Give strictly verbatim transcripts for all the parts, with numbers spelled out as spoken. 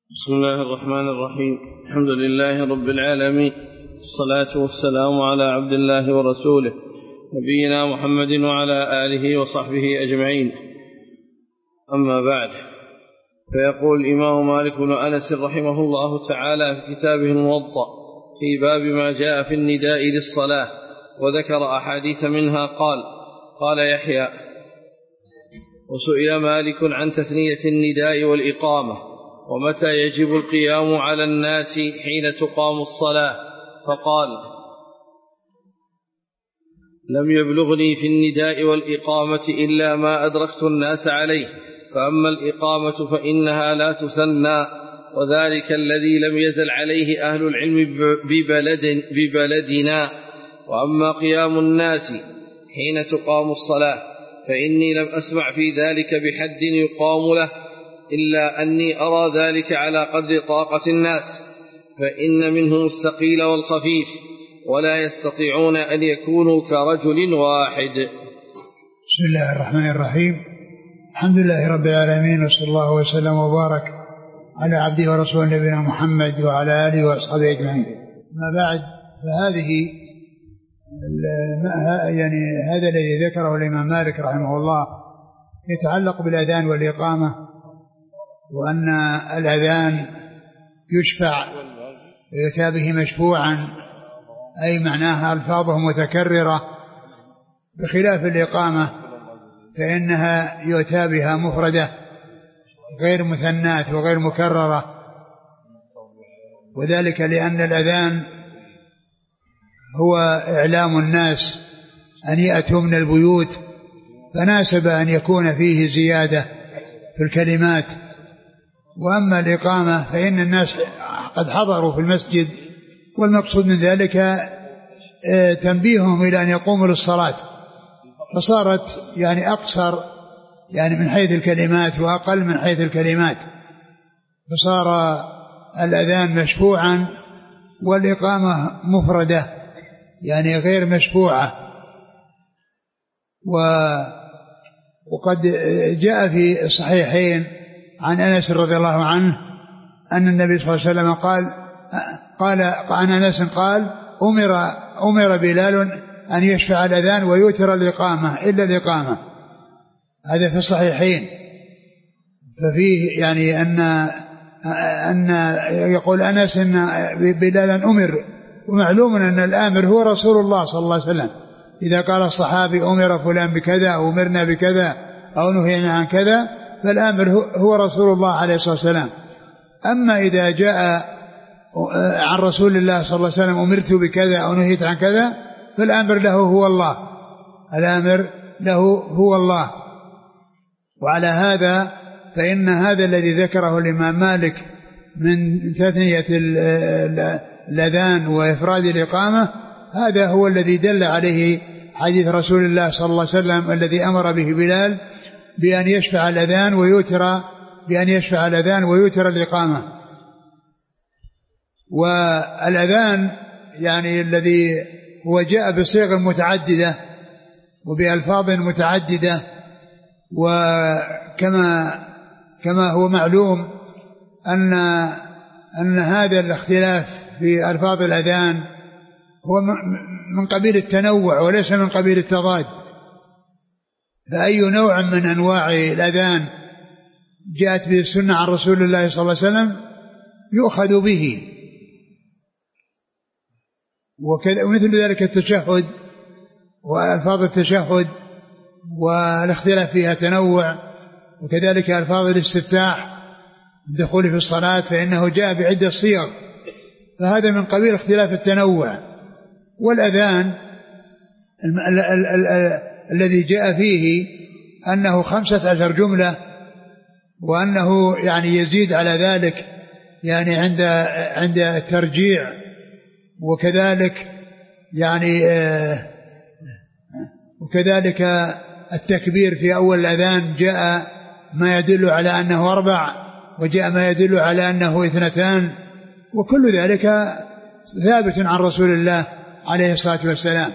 بسم الله الرحمن الرحيم. الحمد لله رب العالمين، الصلاة والسلام على عبد الله ورسوله نبينا محمد وعلى آله وصحبه أجمعين. أما بعد، فيقول الإمام مالك بن أنس رحمه الله تعالى في كتابه الموطأ في باب ما جاء في النداء للصلاة، وذكر أحاديث منها. قال قال يحيى: وسئل مالك عن تثنية النداء والإقامة، ومتى يجب القيام على الناس حين تقام الصلاة، فقال: لم يبلغني في النداء والإقامة إلا ما أدركت الناس عليه، فأما الإقامة فإنها لا تثنى، وذلك الذي لم يزل عليه أهل العلم ببلد ببلدنا. وأما قيام الناس حين تقام الصلاة فإني لم أسمع في ذلك بحد يقام له، إلا أني أرى ذلك على قدر طاقة الناس، فإن منهم الثقيل والخفيف، ولا يستطيعون أن يكونوا كرجل واحد. بسم الله الرحمن الرحيم. الحمد لله رب العالمين، وصلى الله وسلم وبارك على عبده ورسوله نبينا محمد وعلى آله وأصحابه أجمعين. ما بعد، فهذه يعني هذا الذي ذكره الإمام مالك رحمه الله يتعلق بالأذان والإقامة، وأن الأذان يشفع يؤتى به مشفوعا، أي معناها ألفاظه متكررة، بخلاف الإقامة فإنها يؤتى بها مفردة غير مثنات وغير مكررة، وذلك لأن الأذان هو إعلام الناس أن يأتوا من البيوت، فناسب أن يكون فيه زيادة في الكلمات. وأما الإقامة فإن الناس قد حضروا في المسجد، والمقصود من ذلك تنبيههم إلى أن يقوموا للصلاة، فصارت يعني أقصر يعني من حيث الكلمات وأقل من حيث الكلمات، فصار الأذان مشفوعا والإقامة مفردة يعني غير مشفوعة. وقد جاء في الصحيحين عن أنس رضي الله عنه أن النبي صلى الله عليه وسلم قال قال عن أنس قال: أمر أمر بلال أن يشفع الأذان ويوتر الإقامة إلا الإقامة. هذا في الصحيحين. ففيه يعني أن أن يقول أنس أن بلالا أمر، ومعلوم أن الآمر هو رسول الله صلى الله عليه وسلم. إذا قال الصحابي أمر فلان بكذا أو أمرنا بكذا أو نهينا عن كذا، فالآمر هو رسول الله عليه الصلاة والسلام. أما إذا جاء عن رسول الله صلى الله عليه وسلم أمرت بكذا أو نهيت عن كذا، فالآمر له هو الله، الآمر له هو الله. وعلى هذا فإن هذا الذي ذكره الإمام مالك من تثنية الأذان وإفراد الإقامة، هذا هو الذي دل عليه حديث رسول الله صلى الله عليه وسلم الذي أمر به بلال بأن يشفع الأذان ويوتر بأن يشفع الأذان ويوتر الإقامة. والأذان يعني الذي هو جاء بصيغ متعددة وبألفاظ متعددة، وكما كما هو معلوم أن أن هذا الاختلاف في ألفاظ الأذان هو من قبيل التنوع وليس من قبيل التضاد. فأي نوع من أنواع الأذان جاءت به السنة عن رسول الله صلى الله عليه وسلم يؤخذ به، ومثل ذلك التشهد وألفاظ التشهد والاختلاف فيها تنوع، وكذلك ألفاظ الاستفتاح الدخول في الصلاة فإنه جاء بعدة صيغ، فهذا من قبيل اختلاف التنوع. والأذان الذي جاء فيه أنه خمسة عشر جملة، وأنه يعني يزيد على ذلك يعني عند عند الترجيع، وكذلك يعني وكذلك التكبير في أول الأذان جاء ما يدل على أنه أربع، وجاء ما يدل على أنه اثنتان، وكل ذلك ثابت عن رسول الله عليه الصلاة والسلام.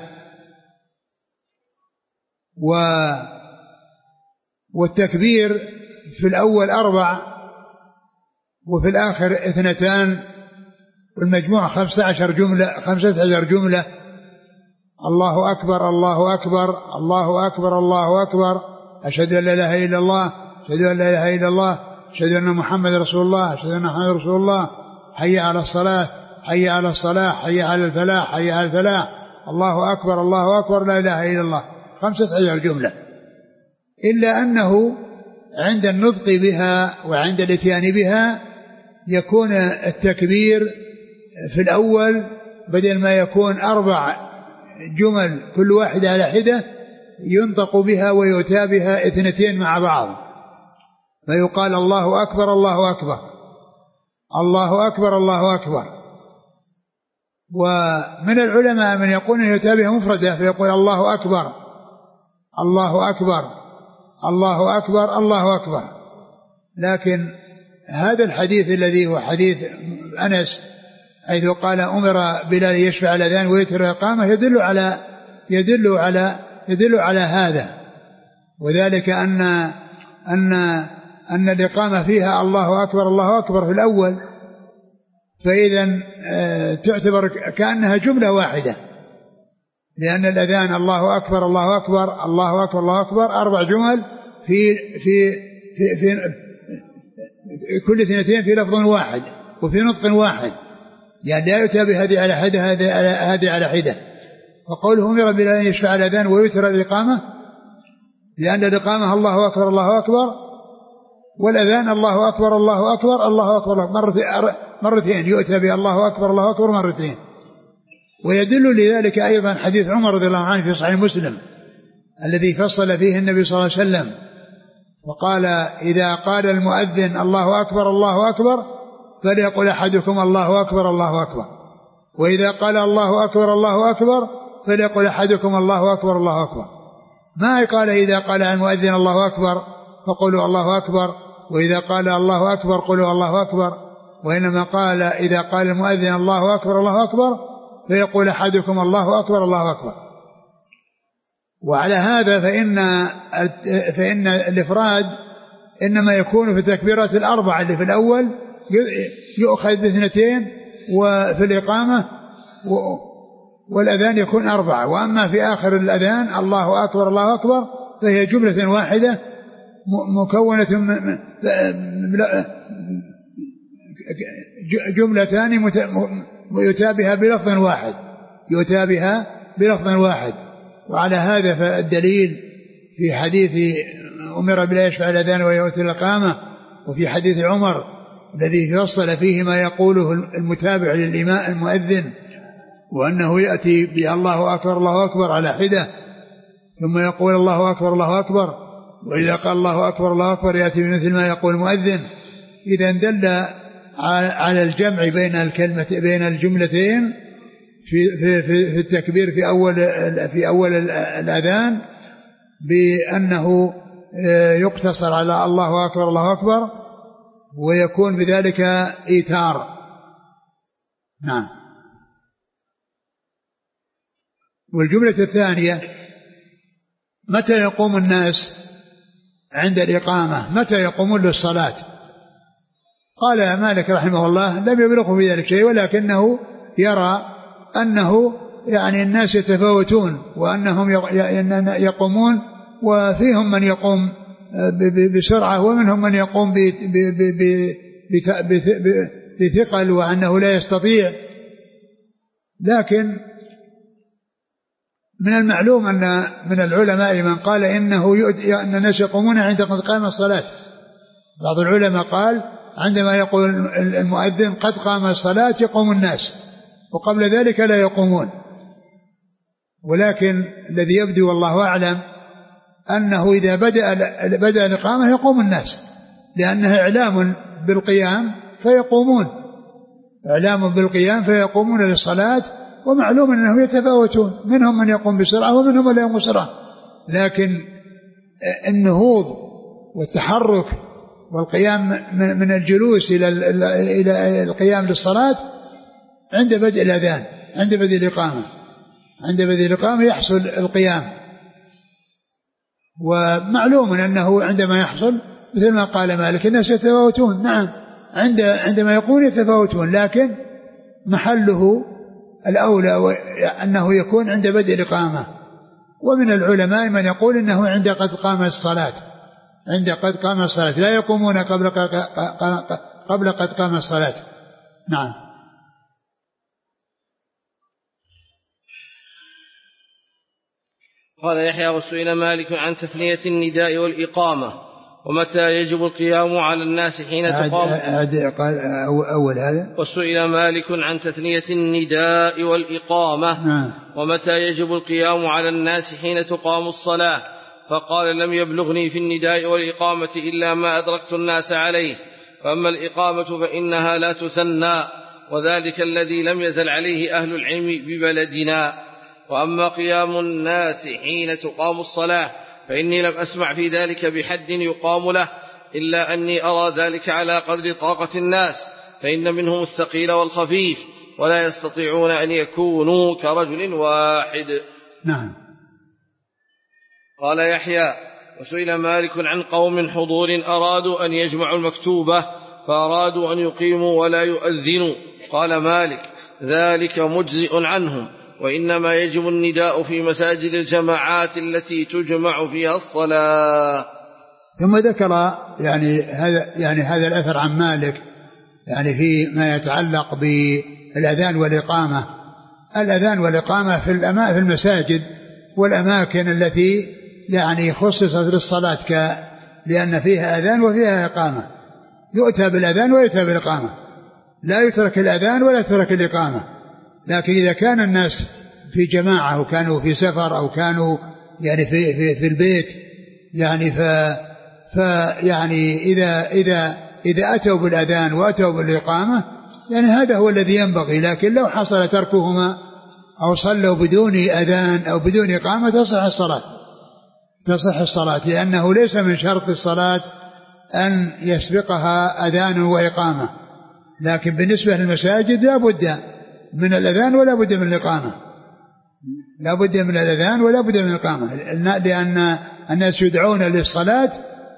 والتكبير في الأول أربع وفي الآخر اثنتان، والمجموع خمسة عشر جملة خمسة عشر جملة. الله أكبر الله أكبر الله أكبر الله أكبر، أشهد أن لا إله إلا الله، أشهد أن لا إله إلا الله، أشهد أن محمد رسول الله، أشهد أن محمد رسول الله، حي على الصلاة حي على الصلاة حي على الفلاح حي على الفلاح، الله أكبر الله أكبر لا إله إلا الله، خمسة عشر جملة. إلا أنه عند النطق بها وعند الاتيان بها يكون التكبير في الأول بدل ما يكون أربع جمل كل واحدة على حدة ينطق بها ويؤتى بها اثنتين مع بعض، فيقال الله أكبر الله أكبر الله أكبر الله أكبر. ومن العلماء من يقول يؤتى بها مفردة فيقول الله أكبر الله أكبر الله أكبر الله أكبر. لكن هذا الحديث الذي هو حديث أنس حيث قال أمر بلال يشفع الأذان ويتر الإقامة يدل على يدل على يدل على هذا، وذلك أن أن أن الإقامة فيها الله أكبر الله أكبر في الأول، فإذا تعتبر كأنها جملة واحدة، لأن الأذان الله أكبر الله أكبر الله أكبر الله أكبر أربع جمل في في في, في كل اثنتين في لفظ واحد وفي نطق واحد، يعني لا يؤتى بهذه على حدة هذه على حدة. وقوله أمر بلال أن يشفع الأذان ويتر الإقامة، لأن الإقامة الله أكبر الله أكبر، والأذان الله أكبر الله أكبر الله أكبر مرتين، يؤتى بها الله أكبر الله أكبر مرتين. ويدل لذلك أيضا حديث عمر رضي الله عنه في صحيح مسلم الذي فصل فيه النبي صلى الله عليه وسلم وقال إذا قال المؤذن الله أكبر الله أكبر فليقل أحدكم الله أكبر الله أكبر، وإذا قال الله أكبر الله أكبر فليقل أحدكم الله أكبر الله أكبر. ما قال إذا قال المؤذن الله أكبر فقولوا الله أكبر، وإذا قال الله أكبر قولوا الله أكبر، وإنما قال إذا قال المؤذن الله أكبر الله أكبر فيقول أحدكم الله أكبر الله أكبر. وعلى هذا فإن فإن الإفراد إنما يكون في التكبيرات الأربعة اللي في الأول يؤخذ باثنتين، وفي الإقامة والأذان يكون أربعة، وأما في آخر الأذان الله أكبر الله أكبر فهي جملة واحدة مكونة من جملتان يؤتى بها بلفظ واحد يؤتى بها بلفظ واحد. وعلى هذا فالدليل في حديث أمر بلا يشفع الأذان ويؤتي الإقامة، وفي حديث عمر الذي فصل فيه ما يقوله المتابع للإمام المؤذن، وأنه يأتي بها الله أكبر الله أكبر على حدة ثم يقول الله أكبر الله أكبر، وإذا قال الله أكبر الله أكبر يأتي بمثل ما يقول المؤذن. إذا دل على الجمع بين الكلمة بين الجملتين في في في التكبير في أول في أول الأذان بأنه يقتصر على الله أكبر الله أكبر ويكون بذلك إيتار. نعم. والجملة الثانية متى يقوم الناس عند الإقامة، متى يقومون للصلاة؟ قال مالك رحمه الله لم يبلغه في ذلك شيء، ولكنه يرى أنه يعني الناس يتفاوتون وأنهم يقومون، وفيهم من يقوم بسرعة ومنهم من يقوم بثقل وأنه لا يستطيع. لكن من المعلوم أن من العلماء من قال إنه أن الناس يقومون عند قد قام الصلاة. بعض العلماء قال عندما يقول المؤذن قد قام الصلاة يقوم الناس، وقبل ذلك لا يقومون. ولكن الذي يبدو والله أعلم أنه إذا بدأ بدأ الإقامة يقوم الناس، لأنها إعلام بالقيام فيقومون، إعلام بالقيام فيقومون للصلاة. ومعلوم أنهم يتفاوتون، منهم من يقوم بسرعة ومنهم من يقوم بسرعة، لكن النهوض والتحرك والقيام من الجلوس إلى القيام للصلاة عند بدء الأذان، عند بدء الإقامة عند بدء الإقامة يحصل القيام. ومعلوم أنه عندما يحصل مثل ما قال مالك الناس يتفاوتون، نعم عند عندما يقول يتفاوتون، لكن محله الأولى أنه يكون عند بدء الإقامة. ومن العلماء من يقول إنه عند قد قام الصلاة، عند قد قام الصلاة، لا يقومون قبل قبل قد قام الصلاة. نعم. قال يحيى: وسئل مالك عن تثنية النداء والإقامة ومتى يجب القيام على الناس حين تقام. قال أول هذا. وسئل مالك عن تثنية النداء والإقامة نعم. ومتى يجب القيام على الناس حين تقام الصلاة، فقال: لم يبلغني في النداء والإقامة إلا ما أدركت الناس عليه، فأما الإقامة فإنها لا تثنى، وذلك الذي لم يزل عليه أهل العلم ببلدنا. وأما قيام الناس حين تقام الصلاة فإني لم أسمع في ذلك بحد يقام له، إلا أني أرى ذلك على قدر طاقة الناس، فإن منهم الثقيل والخفيف ولا يستطيعون أن يكونوا كرجل واحد. نعم. قال يحيى: وسئل مالك عن قوم حضور أرادوا أن يجمعوا المكتوبة فأرادوا أن يقيموا ولا يؤذنوا، قال مالك: ذلك مجزئ عنهم، وإنما يجب النداء في مساجد الجماعات التي تجمع فيها الصلاة. ثم ذكر يعني هذا يعني هذا الأثر عن مالك يعني في ما يتعلق بالأذان والإقامة. الأذان والإقامة في الأماكن في المساجد والأماكن التي يعني خصصت للصلاة، ك لأن فيها أذان وفيها إقامة، يؤتى بالأذان ويؤتى بالإقامة، لا يترك الأذان ولا يترك الإقامة. لكن إذا كان الناس في جماعة أو كانوا في سفر أو كانوا يعني في في, في البيت يعني ف فيعني إذا إذا إذا أتوا بالأذان وأتوا بالإقامة يعني هذا هو الذي ينبغي. لكن لو حصل تركهما أو صلوا بدون أذان أو بدون إقامة تصح الصلاة، تصح الصلاة، لأنه ليس من شرط الصلاة أن يسبقها أذان وإقامة. لكن بالنسبة للمساجد لا بد من الأذان ولا بد من الإقامة، لا بد من الأذان ولا بد من الإقامة، لأن الناس يدعون للصلاة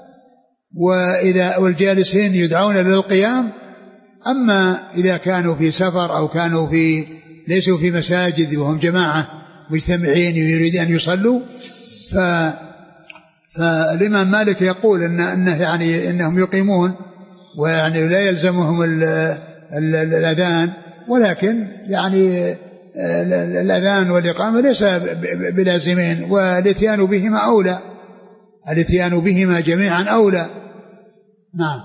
وإذا والجالسين يدعون للقيام. أما إذا كانوا في سفر أو كانوا في ليسوا في مساجد وهم جماعة مجتمعين يريدون أن يصلوا، ف فالإمام مالك يقول إن إنه يعني إنهم يقيمون ويعني لا يلزمهم ال ال الأذان، ولكن يعني الأذان والإقامة ليس بلازمين، والاتيان بهما أولى، الاتيان بهما جميعا أولى. نعم.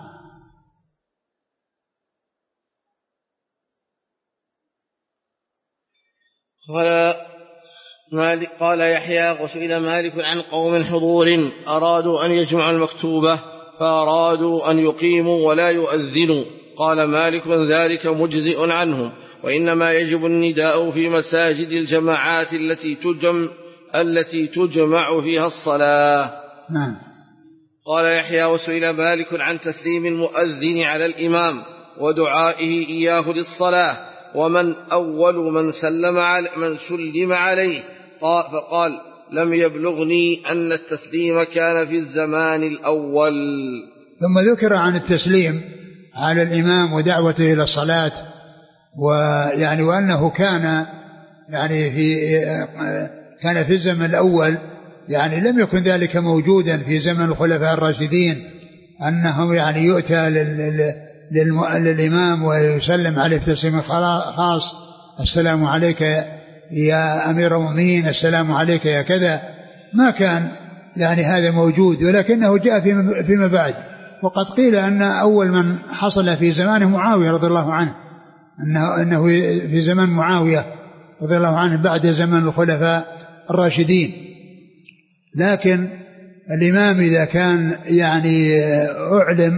قال مالك قال يحيى: وسئل مالك عن قوم حضور أرادوا أن يجمعوا المكتوبة فأرادوا أن يقيموا ولا يؤذنوا، قال مالك: ذلك مجزئ عنهم، وإنما يجب النداء في مساجد الجماعات التي تجمع التي تجمع فيها الصلاة. نعم. قال يحيى: وسئل مالك عن تسليم المؤذن على الإمام ودعائه إياه للصلاة، ومن أول من سلم على من سلم عليه، فقال: لم يبلغني أن التسليم كان في الزمان الأول. ثم ذكر عن التسليم على الإمام ودعوته إلى الصلاة، ويعني وأنه كان يعني في كان في الزمن الأول، يعني لم يكن ذلك موجودا في زمن الخلفاء الراشدين، أنهم يعني يؤتى للإمام ويسلم عليه تسليما خاص: السلام عليك يا أمير المؤمنين، السلام عليك يا كذا. ما كان يعني هذا موجود، ولكنه جاء فيما بعد. وقد قيل أن أول من حصل في زمانه معاوية رضي الله عنه، أنه, أنه في زمن معاوية رضي الله عنه بعد زمن الخلفاء الراشدين. لكن الإمام إذا كان يعني أعلم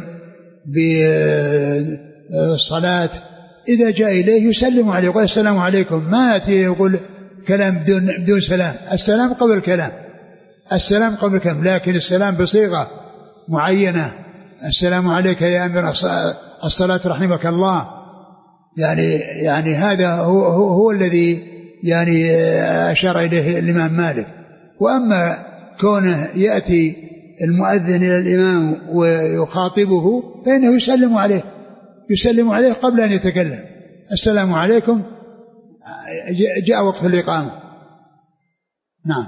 بالصلاة إذا جاء إليه يسلم عليه ويقول: السلام عليكم، ما يأتي يقول كلام بدون, بدون سلام. السلام قبل الكلام، السلام قبل الكلام، لكن السلام بصيغة معينة: السلام عليك يا أمير الصلاة رحمك الله. يعني يعني هذا هو, هو, هو الذي يعني أشار إليه الإمام مالك. وأما كونه يأتي المؤذن إلى الإمام ويخاطبه فإنه يسلم عليه، يسلم عليه قبل أن يتكلم. السلام عليكم، جاء وقت الإقامة. نعم.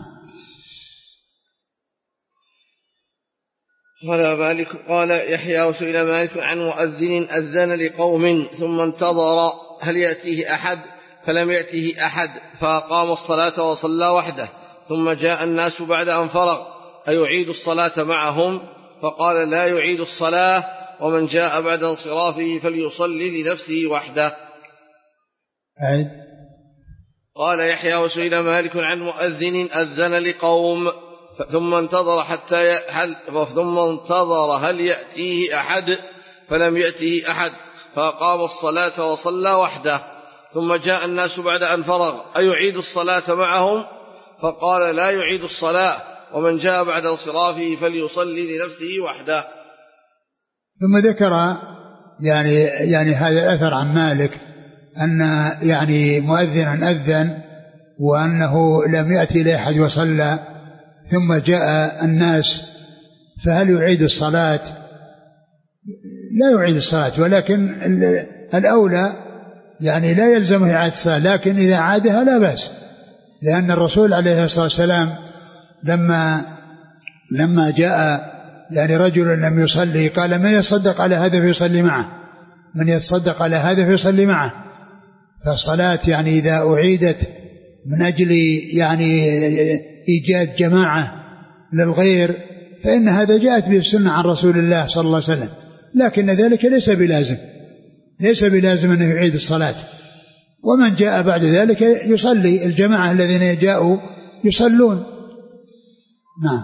قال مالك قال يحيى وسئل مالك عن مؤذن أذن لقوم ثم انتظر هل يأتيه أحد فلم يأتيه أحد فأقام الصلاة وصلى وحده، ثم جاء الناس بعد أن فرغ أيعيد الصلاة معهم؟ فقال لا يعيد الصلاة، ومن جاء بعد انصرافه فليصلي لنفسه وحده. أعد. قال يحيى وسئل مالك عن مؤذن أذن لقوم ثم انتظر حتى هل ثم انتظر هل يأتيه أحد فلم يأتيه أحد فأقام الصلاة وصلى وحده، ثم جاء الناس بعد أن فرغ أيعيد الصلاة معهم؟ فقال لا يعيد الصلاة، ومن جاء بعد انصرافه فليصلي لنفسه وحده. ثم ذكر يعني يعني هذا الأثر عن مالك أن يعني مؤذنا أذن وأنه لم يأتي إليه أحد وصلى، ثم جاء الناس فهل يعيد الصلاة؟ لا يعيد الصلاة، ولكن الأولى يعني لا يلزمه إعادة الصلاة، لكن إذا عادها لا بأس، لأن الرسول عليه الصلاة والسلام لما لما جاء يعني رجل لم يصلي قال من يتصدق على هذا فيصلي معه، من يتصدق على هذا فيصلي معه. فالصلاة يعني إذا أعيدت من أجل يعني إيجاد جماعة للغير فإن هذا جاءت به السنة عن رسول الله صلى الله عليه وسلم، لكن ذلك ليس بلازم، ليس بلازم أن يعيد الصلاة. ومن جاء بعد ذلك يصلي، الجماعة الذين جاءوا يصلون. نعم.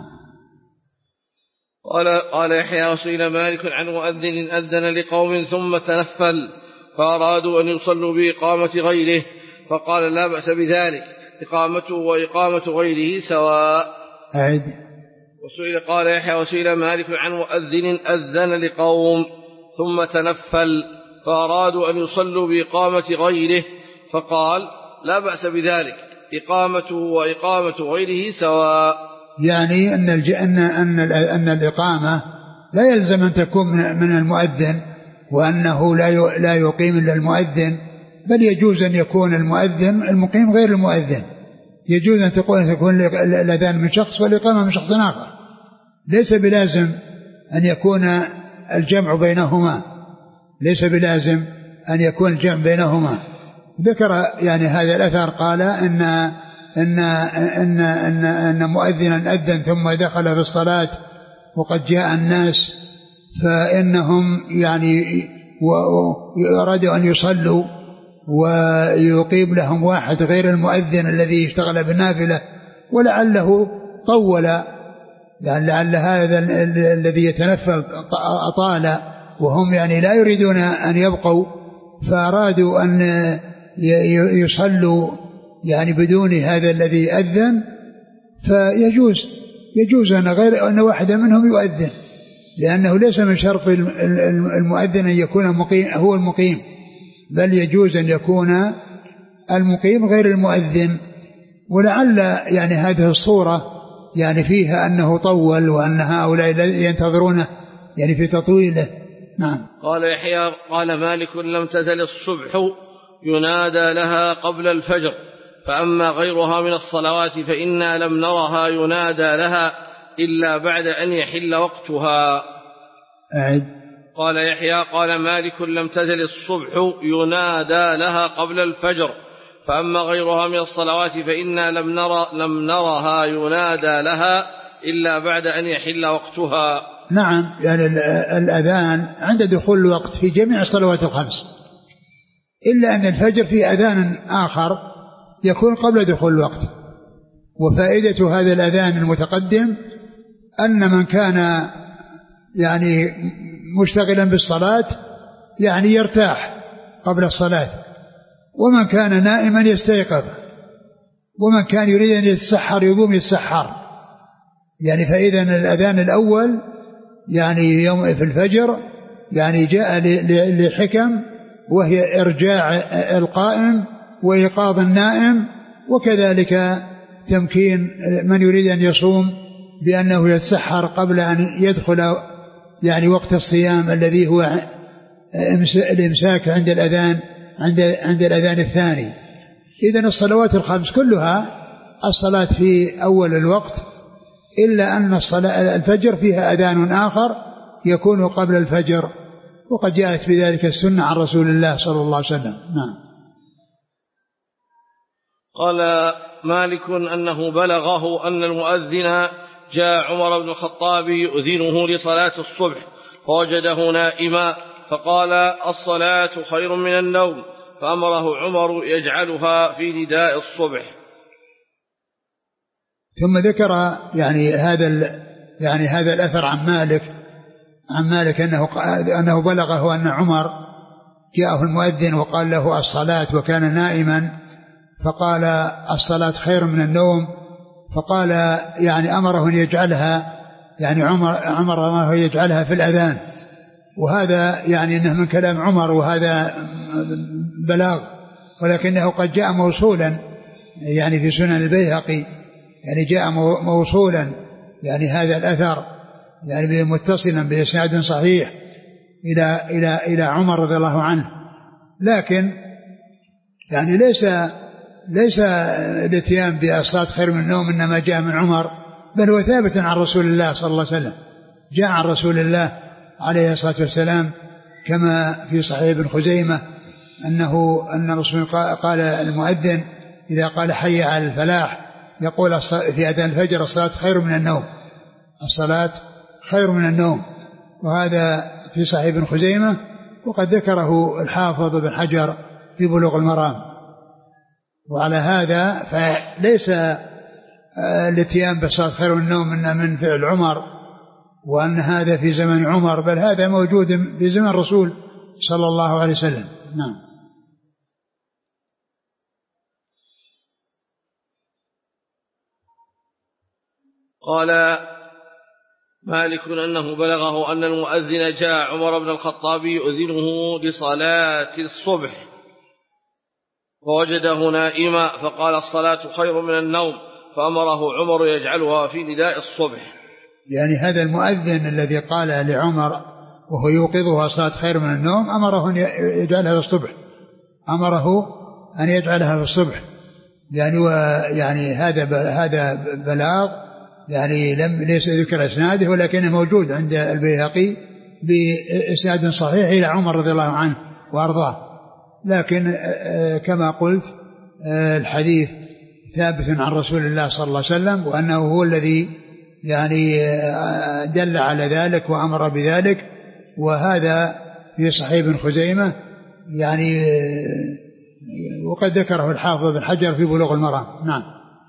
قال قال يحيى وسئل مالك عن مؤذن أذن لقوم ثم تنفل فأرادوا أن يصلوا بإقامة غيره فقال لا بأس بذلك، إقامته وإقامة غيره سواء. أعد. وسئل قال يحيى وسئل مالك عن مؤذن أذن لقوم ثم تنفل فأرادوا أن يصلوا بإقامة غيره فقال لا بأس بذلك، إقامته وإقامة غيره سواء. يعني أن أن أن أن الإقامة لا يلزم أن تكون من المؤذن، وأنه لا لا يقيم إلا المؤذن، بل يجوز أن يكون المؤذن المقيم غير المؤذن، يجوز أن تكون تكون الأذان من شخص والإقامة من شخص آخر، ليس بلازم أن يكون الجمع بينهما، ليس بلازم أن يكون الجمع بينهما. ذكر يعني هذا الأثر قال إن إن إن إن, إن مؤذنا أذن ثم دخل في الصلاة وقد جاء الناس فإنهم يعني وأرادوا أن يصلوا ويقيم لهم واحد غير المؤذن الذي اشتغل بالنافلة، ولعله طول، يعني لعل هذا الذي يتنفل أطال وهم يعني لا يريدون أن يبقوا، فأرادوا أن يصلوا يعني بدون هذا الذي أذن، فيجوز يجوز أن غير أن واحد منهم يؤذن، لأنه ليس من شرط المؤذن أن يكون مقيم هو المقيم، بل يجوز أن يكون المقيم غير المؤذن. ولعل يعني هذه الصورة يعني فيها أنه طول وأن هؤلاء ينتظرونه يعني في تطويله. نعم. قال يحيى قال مالك لم تزل الصبح ينادى لها قبل الفجر، فأما غيرها من الصلوات فإنا لم نرها ينادى لها إلا بعد أن يحل وقتها. أعد. قال يحيى قال مالك لم تزل الصبح ينادى لها قبل الفجر، فأما غيرها من الصلوات فإنا لم نرى لم نرها ينادى لها إلا بعد أن يحل وقتها. نعم، يعني الأذان عند دخول الوقت في جميع الصلوات الخمس، إلا أن الفجر في أذان آخر يكون قبل دخول الوقت. وفائدة هذا الأذان المتقدم أن من كان يعني مشتغلا بالصلاة يعني يرتاح قبل الصلاة، ومن كان نائما يستيقظ، ومن كان يريد أن يتسحر يقوم يتسحر. يعني فإذا الأذان الأول يعني يوم في الفجر يعني جاء لحكم، وهي إرجاع القائم وإيقاظ النائم، وكذلك تمكين من يريد أن يصوم بأنه يتسحر قبل أن يدخل يعني وقت الصيام الذي هو الإمساك عند الأذان عند عند الأذان الثاني. إذن الصلوات الخمس كلها الصلاة في أول الوقت، إلا أن الصلاة الفجر فيها أذان آخر يكون قبل الفجر، وقد جاءت في ذلك السنة عن رسول الله صلى الله عليه وسلم. نعم. قال مالك أنه بلغه أن المؤذن جاء عمر بن الخطاب يؤذنه لصلاة الصبح فوجده نائما فقال الصلاة خير من النوم، فأمره عمر يجعلها في نداء الصبح. ثم ذكر يعني هذا يعني هذا الأثر عن مالك عن مالك أنه أنه بلغه أن عمر جاءه المؤذن وقال له الصلاة وكان نائما، فقال الصلاة خير من النوم، فقال يعني أمره أن يجعلها يعني عمر عمر أمره يجعلها في الأذان، وهذا يعني أنه من كلام عمر وهذا بلاغ، ولكنه قد جاء موصولا يعني في سنن البيهقي، يعني جاء موصولا يعني هذا الأثر يعني متصلا بإسناد صحيح إلى إلى إلى عمر رضي الله عنه، لكن يعني ليس ليس الاتيان بالصلاة خير من النوم إنما جاء من عمر، بل هو ثابت عن رسول الله صلى الله عليه وسلم، جاء عن رسول الله عليه الصلاة والسلام كما في صحيح ابن خزيمة أنه أن الرسول قال المؤذن إذا قال حي على الفلاح يقول في أذان الفجر الصلاة خير من النوم، الصلاة خير من النوم، وهذا في صحيح ابن خزيمة، وقد ذكره الحافظ بن حجر في بلوغ المرام. وعلى هذا فليس الاتيان بالصلاة خير من النوم إن من فعل عمر وأن هذا في زمن عمر، بل هذا موجود في زمن الرسول صلى الله عليه وسلم. نعم. قال مالك أنه بلغه أن المؤذن جاء عمر بن الخطاب يؤذنه لصلاة الصبح فوجده نائما فقال الصلاة خير من النوم، فأمره عمر يجعلها في نداء الصبح. يعني هذا المؤذن الذي قال لعمر وهو يوقظها الصلاة خير من النوم أمره أن يجعلها في الصبح، أمره أن يجعلها في الصبح، يعني ويعني هذا هذا بلاغ يعني لم ليس ذكر اسناده، ولكنه موجود عند البيهقي باسناد صحيح الى عمر رضي الله عنه وارضاه، لكن كما قلت الحديث ثابت عن رسول الله صلى الله عليه وسلم، وانه هو الذي يعني دل على ذلك وامر بذلك، وهذا في صحيح ابن خزيمة يعني وقد ذكره الحافظ بن حجر في بلوغ المرام. نعم.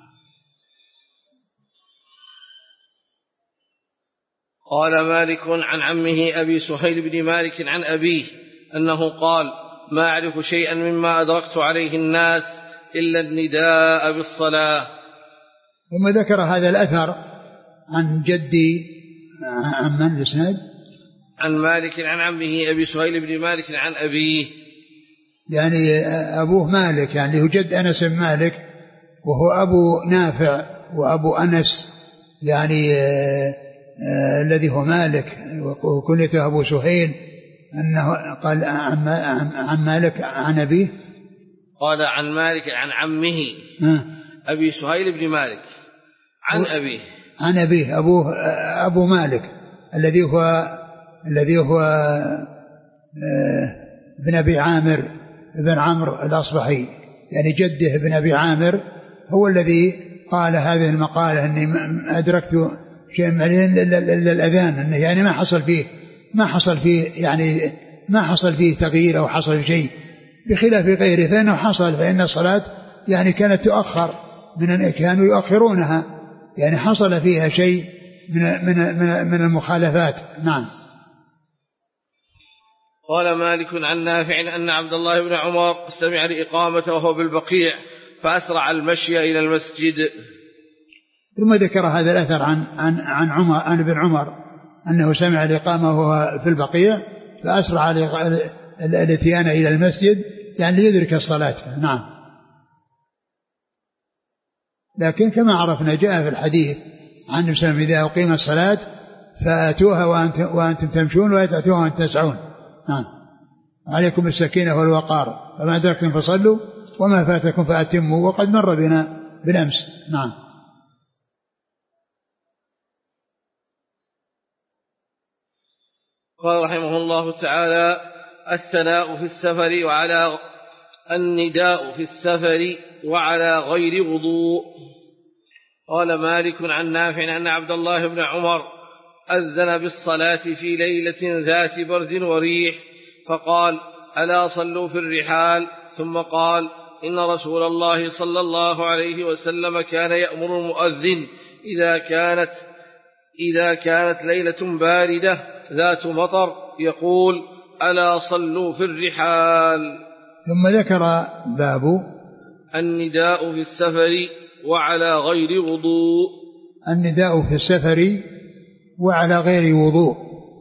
قال مالك عن عمه أبي سهيل بن مالك عن أبيه أنه قال ما أعرف شيئا مما أدركت عليه الناس إلا النداء بالصلاة. ثم ذكر هذا الأثر عن جدي عن من الإسناد؟ عن مالك عن عمه أبي سهيل بن مالك عن أبيه، يعني أبوه مالك يعني هو جد أنس بن مالك، وهو أبو نافع وأبو أنس يعني آه الذي هو مالك، وكنيته أبو سهيل، أنه قال عن, عن مالك عن أبيه، قال عن مالك عن عمه آه أبي سهيل بن مالك عن أبيه عن أبيه أبوه أبو مالك الذي هو الذي هو آه ابن أبي عامر ابن عمرو الأصبحي، يعني جده ابن أبي عامر هو الذي قال هذه المقالة أني أدركت شيء إلا الأذان، أنه يعني ما حصل فيه ما حصل فيه يعني ما حصل فيه تغيير أو حصل فيه شيء بخلاف غيره، فإنه حصل، فإن الصلاة يعني كانت تؤخر من كانوا يؤخرونها، يعني حصل فيها شيء من من من, من المخالفات. نعم. قال مالك عن نافع أن عبد الله بن عمر سمع الإقامة وهو بالبقيع فأسرع المشي إلى المسجد. ثم ذكر هذا الأثر عن عن عن عمر عن ابن عمر أنه سمع الإقامة وهو في البقيع فأسرع الاتيان إلى المسجد يعني ليدرك الصلاة. نعم. لكن كما عرفنا جاء في الحديث عن النبي صلى الله عليه وسلم إذا أقيم الصلاة فأتوها وأنتم, وأنتم تمشون ولا تأتوها وأنتم تسعون. نعم. عليكم السكينة والوقار، فما أدركتم فصلوا وما فاتكم فأتموا، وقد مر بنا بالأمس. نعم. قال رحمه الله تعالى: الثناء في السفر وعلى النداء في السفر وعلى غير وضوء. قال مالك عن نافع أن عبد الله بن عمر أذن بالصلاة في ليلة ذات برد وريح فقال: ألا صلوا في الرحال؟ ثم قال: إن رسول الله صلى الله عليه وسلم كان يأمر المؤذن إذا كانت إذا كانت ليلة باردة ذات مطر يقول: ألا صلوا في الرحال. ثم ذكر باب النداء في السفر وعلى غير وضوء. النداء في السفر وعلى غير وضوء،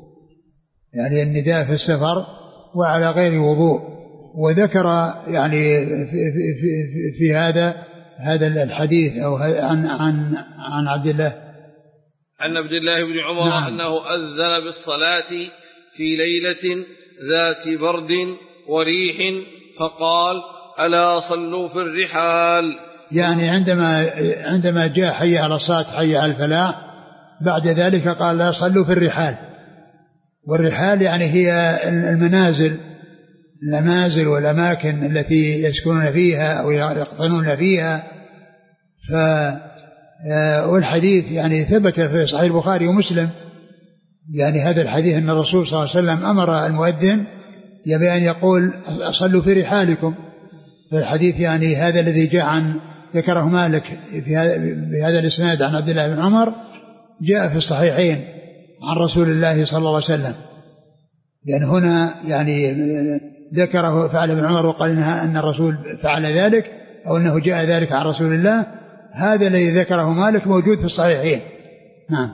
يعني النداء في السفر وعلى غير وضوء. وذكر يعني في, في, في, في هذا هذا الحديث أو عن عن عن عبد الله عن عبد الله بن عمر نعم. أنه أذن بالصلاة في ليلة ذات برد وريح فقال: ألا صلوا في الرحال. يعني عندما عندما جاء حي على الصلاة حي على الفلاح بعد ذلك قال: لا صلوا في الرحال. والرحال يعني هي المنازل المنازل والأماكن التي يسكنون فيها أو يقطنون فيها. ف والحديث يعني ثبت في صحيح البخاري ومسلم، يعني هذا الحديث أن الرسول صلى الله عليه وسلم أمر المؤذن يبي أن يقول: صلوا في رحالكم. فالحديث يعني هذا الذي جاء عن ذكره مالك في هذا الإسناد عن عبد الله بن عمر جاء في الصحيحين عن رسول الله صلى الله عليه وسلم. يعني هنا يعني ذكره فعل ابن عمر وقال إنها أن الرسول فعل ذلك أو أنه جاء ذلك عن رسول الله. هذا الذي ذكره مالك موجود في الصحيحين. نعم.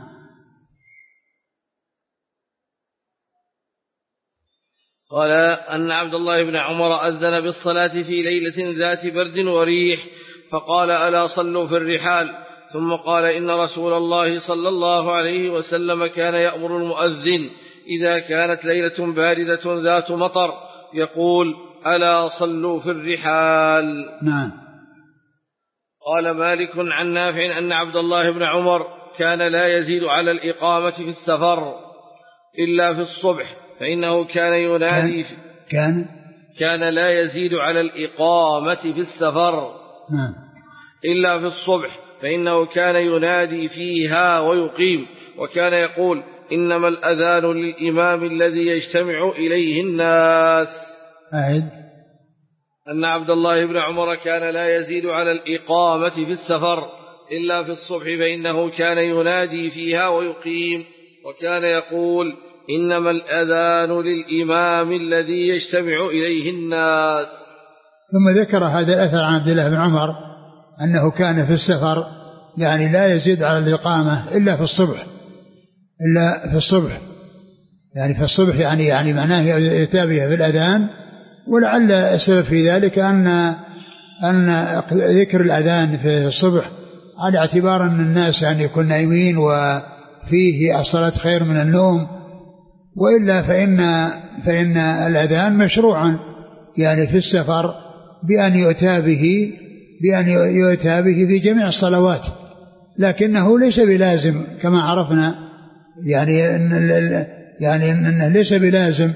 قال أن عبد الله بن عمر أذن بالصلاة في ليلة ذات برد وريح فقال: ألا صلوا في الرحال. ثم قال: إن رسول الله صلى الله عليه وسلم كان يأمر المؤذن إذا كانت ليلة باردة ذات مطر يقول: ألا صلوا في الرحال. نعم. قال مالك عن نافع أن عبد الله بن عمر كان لا يزيد على الإقامة في السفر إلا في الصبح فإنه كان ينادي في كان كان لا يزيد على الإقامة في السفر نعم. إلا في الصبح فإنه كان ينادي فيها ويقيم، وكان يقول: إنما الأذان للإمام الذي يجتمع إليه الناس. أعد. أن عبد الله بن عمر كان لا يزيد على الإقامة في السفر إلا في الصبح فإنه كان ينادي فيها ويقيم، وكان يقول: إنما الأذان للإمام الذي يجتمع إليه الناس. ثم ذكر هذا الأثر عن عبد الله بن عمر أنه كان في السفر يعني لا يزيد على الإقامة إلا في الصبح إلا في الصبح يعني في الصبح يعني يعني معناه يتابع في الأذان. ولعل السبب في ذلك أن أن ذكر الأذان في الصبح على اعتبار أن الناس يعني يكون نايمين وفيه الصلاة خير من النوم، وإلا فإن فإن الأذان مشروعا يعني في السفر بأن يؤتى به بأن يؤتى به في جميع الصلوات، لكنه ليس بلازم كما عرفنا يعني أن يعني أنه ليس بلازم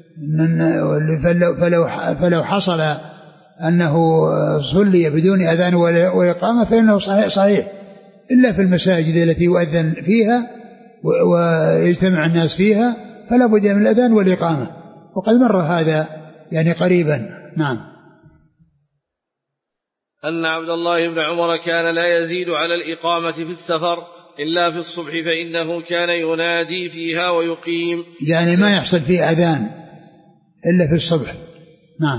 فلو فلو حصل أنه صلي بدون أذان وإقامة فإنه صحيح صحيح إلا في المساجد التي يؤذن فيها ويجتمع الناس فيها فلا بد من الأذان والإقامة، وقد مر هذا يعني قريبا. نعم. أن عبد الله بن عمر كان لا يزيد على الإقامة في السفر إلا في الصبح فإنه كان ينادي فيها ويقيم، يعني ما يحصل فيه أذان إلا في الصبح. نعم.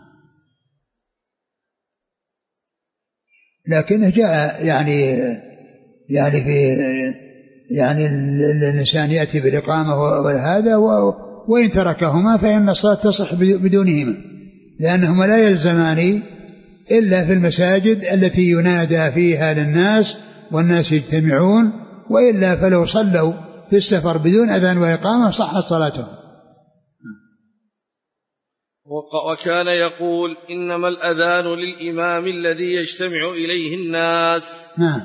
لكنه جاء يعني يعني في يعني الإنسان يأتي بالإقامة وهذا وإن تركهما فإن الصلاة تصح بدونهما، لأنهما لا يلزمان إلا في المساجد التي ينادى فيها للناس والناس يجتمعون، وإلا فلو صلوا في السفر بدون أذان وإقامة صحت صلاتهم. وكان يقول إنما الأذان للإمام الذي يجتمع إليه الناس. نعم.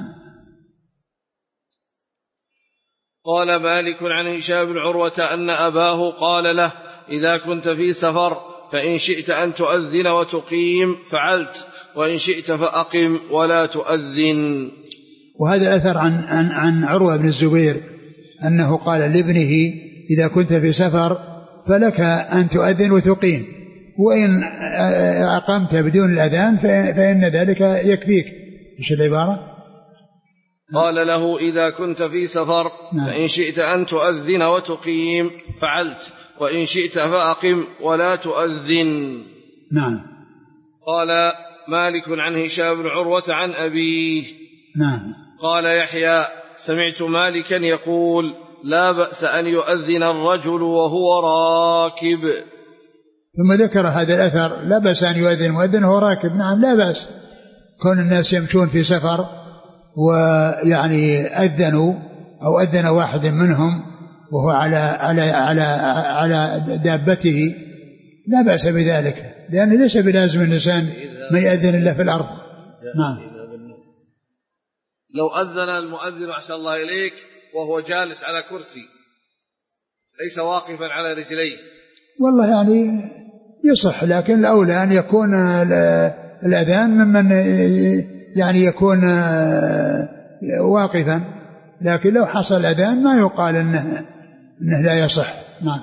قال مالك عن هشام بن عروة أن أباه قال له إذا كنت في سفر فإن شئت أن تؤذن وتقيم فعلت، وإن شئت فأقم ولا تؤذن. وهذا الأثر عن, عن, عن عروة بن الزبير أنه قال لابنه إذا كنت في سفر فلك أن تؤذن وتقيم، وإن أقمت بدون الأذان فإن ذلك يكفيك. إيش العبارة؟ قال له إذا كنت في سفر نعم. فإن شئت أن تؤذن وتقيم فعلت، وإن شئت فأقم ولا تؤذن. نعم. قال مالك عن هشام بن عروة عن أبيه. نعم. قال يحيى سمعت مالكا يقول لا بأس أن يؤذن الرجل وهو راكب. ثم ذكر هذا الأثر لا بأس أن يؤذن مؤذن وهو راكب. نعم لا بأس، كون الناس يمشون في سفر ويعني أذنوا أو أذن واحد منهم وهو على على على على دابته لا بأس بذلك، لأنه ليس بلازم الإنسان ما يأذن إلا في الأرض. نعم. لو أذن المؤذن أحسن الله إليك وهو جالس على كرسي ليس واقفا على رجليه، والله يعني يصح، لكن الأولى أن يكون الأذان ممن يعني يكون واقفا، لكن لو حصل الأذان ما يقال إنه, إنه لا يصح. نعم.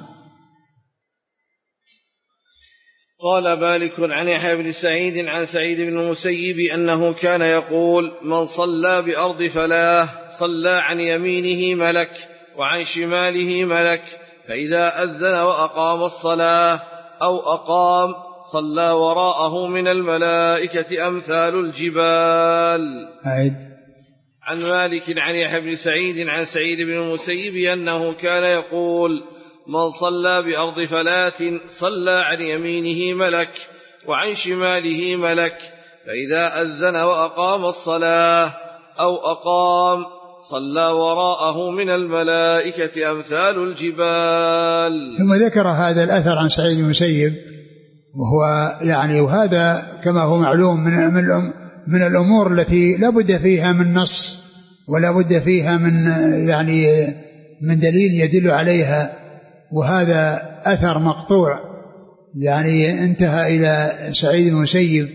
قال مالك عن يحيى بن سعيد عن سعيد بن المسيب أنه كان يقول من صلى بأرض فلاه صلى عن يمينه ملك وعن شماله ملك، فإذا أذن وأقام الصلاة أو أقام صلى وراءه من الملائكة أمثال الجبال. عيد. عن مالك عن يحيى بن سعيد عن سعيد بن المسيب أنه كان يقول من صلى بأرض فلاة صلى عن يمينه ملك وعن شماله ملك، فإذا أذن وأقام الصلاة أو أقام صلى وراءه من الملائكة أمثال الجبال. ثم ذكر هذا الأثر عن سعيد بن المسيب، وهو يعني وهذا كما هو معلوم من من الأمور التي لا بد فيها من نص ولا بد فيها من يعني من دليل يدل عليها، وهذا أثر مقطوع يعني انتهى إلى سعيد بن المسيب،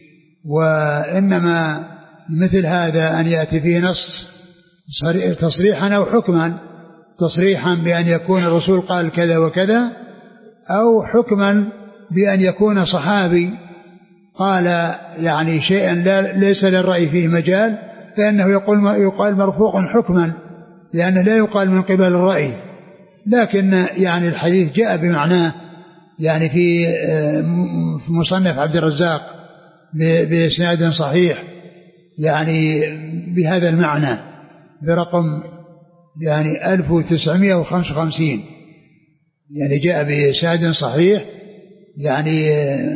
وإنما مثل هذا أن يأتي فيه نص تصريحا أو حكما، تصريحا بأن يكون الرسول قال كذا وكذا، أو حكما بأن يكون صحابي قال يعني شيئا لا ليس للرأي فيه مجال، فإنه يقول يقال مرفوع حكما، لأنه لا يقال من قبل الرأي. لكن يعني الحديث جاء بمعناه يعني في مصنف عبد الرزاق بإسناد صحيح يعني بهذا المعنى برقم يعني ألف وتسعمائة وخمسة وخمسين، يعني جاء بإسناد صحيح يعني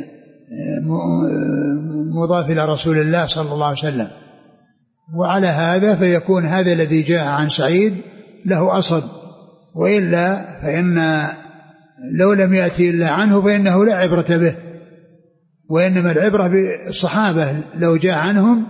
مضاف إلى رسول الله صلى الله عليه وسلم. وعلى هذا فيكون هذا الذي جاء عن سعيد له أصل، وإلا فإن لو لم يأتي إلا عنه فإنه لا عبرة به، وإنما العبرة بالصحابة لو جاء عنهم.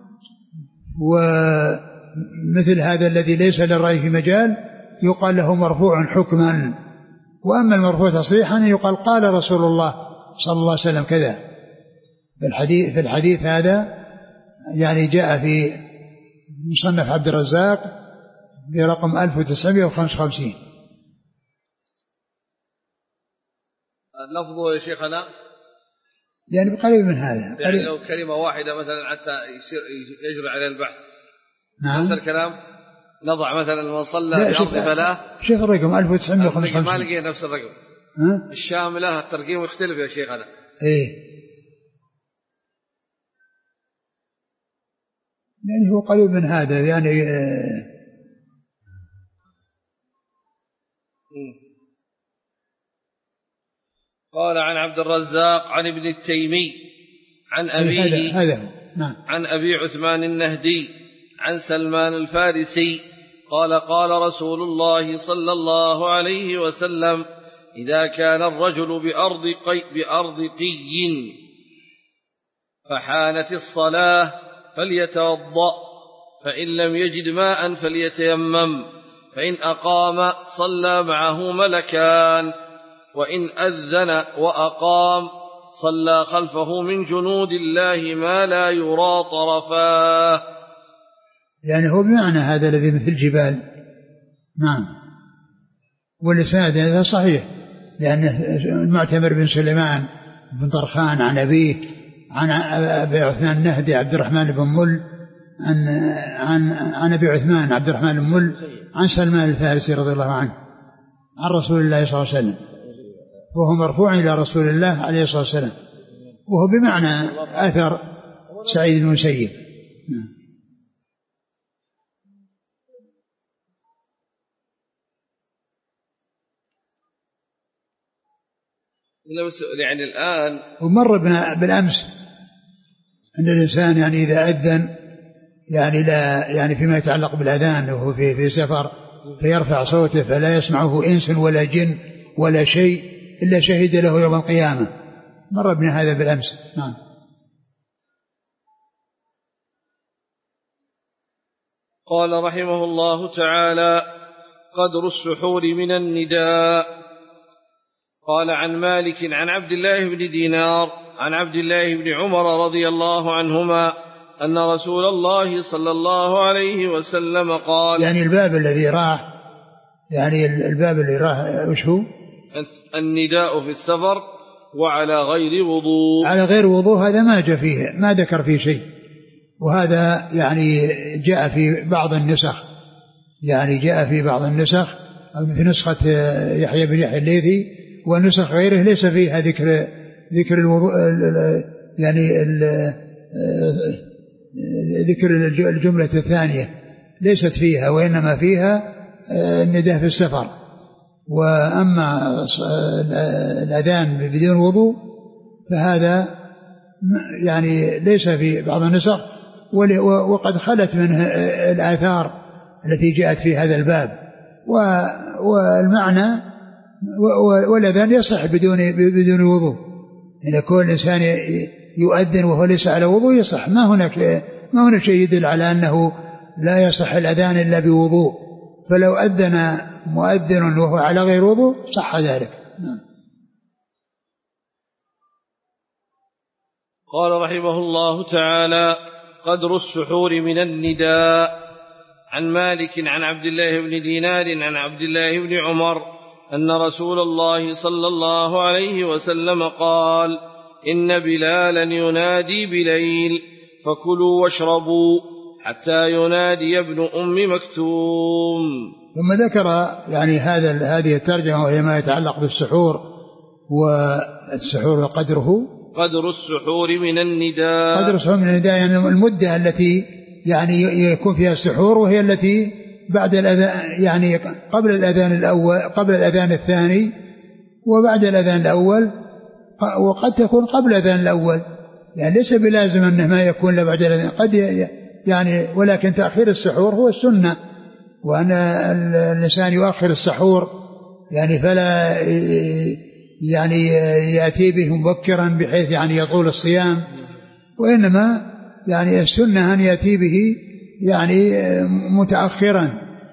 ومثل هذا الذي ليس للرأي في مجال يقال له مرفوع حكما، وأما المرفوع تصريحا يقال قال رسول الله صلى الله عليه وسلم كذا. في الحديث, في الحديث هذا يعني جاء في مصنف عبد الرزاق برقم ألف وتسعمائة وخمسة وخمسين. لفظه يا شيخنا يعني بقريب من هذا، يعني لو كلمة واحدة مثلا حتى يجري على البحث. نعم. نفس الكلام نضع مثلا من صلى بأرض فلاه. شيخ الرقم ألف وتسعمائة وخمسة وخمسين ما لقي نفس الرقم ها؟ الشاملة الترقيم يختلف يا شيخنا. ايه يعني هو قريب من هذا يعني آه قال عن عبد الرزاق عن ابن التيمي عن أبيه هذا هذا نعم. عن أبي عثمان النهدي عن سلمان الفارسي قال قال رسول الله صلى الله عليه وسلم إذا كان الرجل بأرض قي, بأرض قي فحانت الصلاة فليتوضأ، فإن لم يجد ماء فليتيمم، فإن أقام صلى معه ملكان، وإن أذن وأقام صلى خلفه من جنود الله ما لا يرى طرفاه. يعني هو بمعنى هذا الذي مثل جبال. نعم. والإسناد هذا صحيح، لأن المعتمر بن سليمان بن طرخان عن أبيه عن أبي عثمان النهدي عبد الرحمن بن مل عن عن عن أبي عثمان عبد الرحمن بن مل عن سلمان الفارسي رضي الله عنه عن رسول الله صلى الله عليه وسلم، وهو مرفوع إلى رسول الله عليه الصلاة والسلام، وهو بمعنى أثر سعيد بن المسيب. يعني الآن ومر بالأمس أن الإنسان يعني إذا أذن يعني لا يعني فيما يتعلق بالأذان وهو في في سفر فيرفع صوته فلا يسمعه إنس ولا جن ولا شيء إلا شهد له يوم القيامة. مر بنا هذا بالأمس. نعم. قال رحمه الله تعالى: قدر السحور من النداء. قال عن مالك عن عبد الله بن دينار عن عبد الله بن عمر رضي الله عنهما أن رسول الله صلى الله عليه وسلم قال، يعني الباب الذي راح يعني الباب اللي راح وش هو؟ النداء في السفر وعلى غير وضوء. على غير وضوء هذا ما جاء فيه، ما ذكر فيه شيء، وهذا يعني جاء في بعض النسخ، يعني جاء في بعض النسخ في نسخة يحيى بن يحيى الليثي ونسخ غيره ليس فيها ذكر ذكر الوضوء يعني ذكر الجملة الثانية ليست فيها، وإنما فيها النداء في السفر. وأما الأذان بدون وضوء فهذا يعني ليس في بعض النسخ، وقد خلت منه الآثار التي جاءت في هذا الباب، والمعنى والأذان يصح بدون بدون وضوء. إذا كل إنسان يؤذن وهو ليس على وضوء يصح، ما هناك ما هناك شيء يدل على أنه لا يصح الأذان إلا بوضوء، فلو أذن مؤذن وهو على غير وضوء صح ذلك. قال رحمه الله تعالى: قدر السحور من النداء. عن مالك عن عبد الله بن دينار عن عبد الله بن عمر أن رسول الله صلى الله عليه وسلم قال: إن بلالا ينادي بليل فكلوا واشربوا حتى ينادي ابن أم مكتوم. ثم ذكر يعني هذا هذه الترجمة وهي ما يتعلق بالسحور، والسحور وقدره قدر السحور من النداء. قدر السحور من النداء يعني المدة التي يعني يكون فيها السحور، وهي التي بعد الأذان يعني قبل الأذان الأول قبل الأذان الثاني وبعد الأذان الأول، وقد تكون قبل الأذان الأول، يعني ليس بلازم أنه ما يكون إلا بعد الأذان، قد يعني ولكن تأخير السحور هو السنة، وأن الإنسان يؤخر السحور يعني فلا يعني يأتي به مبكرا بحيث يعني يطول الصيام، وإنما يعني السنة أن يأتي به يعني متأخرا.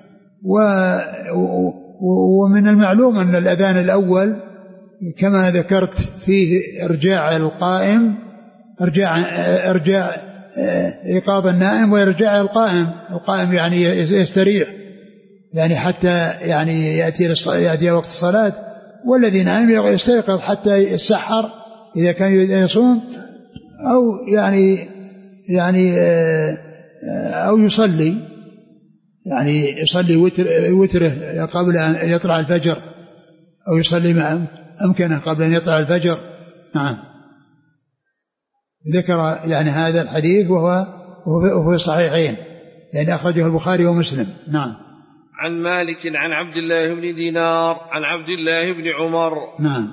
ومن المعلوم أن الأذان الأول كما ذكرت فيه إرجاع القائم إرجاع إرجاع إيقاظ النائم وإرجاع القائم، القائم يعني يستريح يعني حتى يعني يأتي يأتي وقت الصلاة، والذي نائم يستيقظ حتى يسحر إذا كان يصوم، أو يعني يعني أو يصلي يعني يصلي وتر وتره قبل أن يطلع الفجر، أو يصلي ما أمكنه قبل أن يطلع الفجر. نعم. ذكر يعني هذا الحديث وهو وهو صحيحين، يعني أخرجه البخاري ومسلم. نعم. عن مالك عن عبد الله بن دينار عن عبد الله بن عمر. نعم.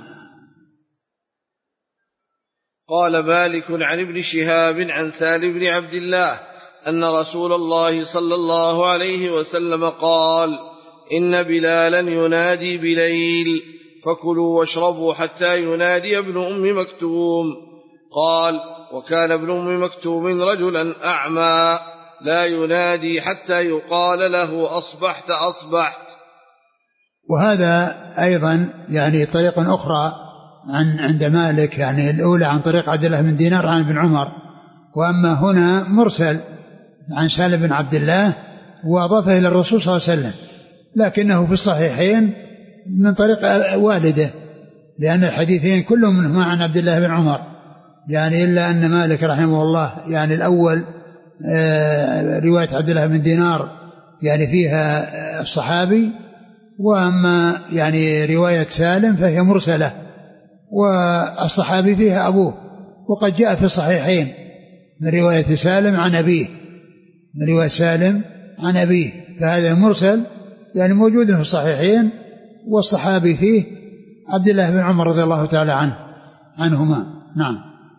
قال مالك عن ابن شهاب عن سالم بن عبد الله أن رسول الله صلى الله عليه وسلم قال: إن بلالا ينادي بليل فكلوا واشربوا حتى ينادي ابن أم مكتوم. قال: وكان ابن أم مكتوم رجلا أعمى لا ينادي حتى يقال له أصبحت أصبحت. وهذا أيضا يعني طريقة أخرى عن عند مالك، يعني الأولى عن طريق عبد الله بن دينار عن ابن عمر، وأما هنا مرسل عن سالم بن عبد الله وأضافه إلى الرسول صلى الله عليه وسلم، لكنه في الصحيحين من طريق والده، لأن الحديثين كلهم منهما عن عبد الله بن عمر، يعني إلا أن مالك رحمه الله يعني الأول رواية عبد الله بن دينار يعني فيها الصحابي، وأما يعني رواية سالم فهي مرسلة والصحابي فيها أبوه. وقد جاء في الصحيحين من رواية سالم عن أبيه، من رواية سالم عن أبيه، فهذا مرسل يعني موجود في الصحيحين، والصحابي فيه عبد الله بن عمر رضي الله تعالى عنه عنهما. نعم.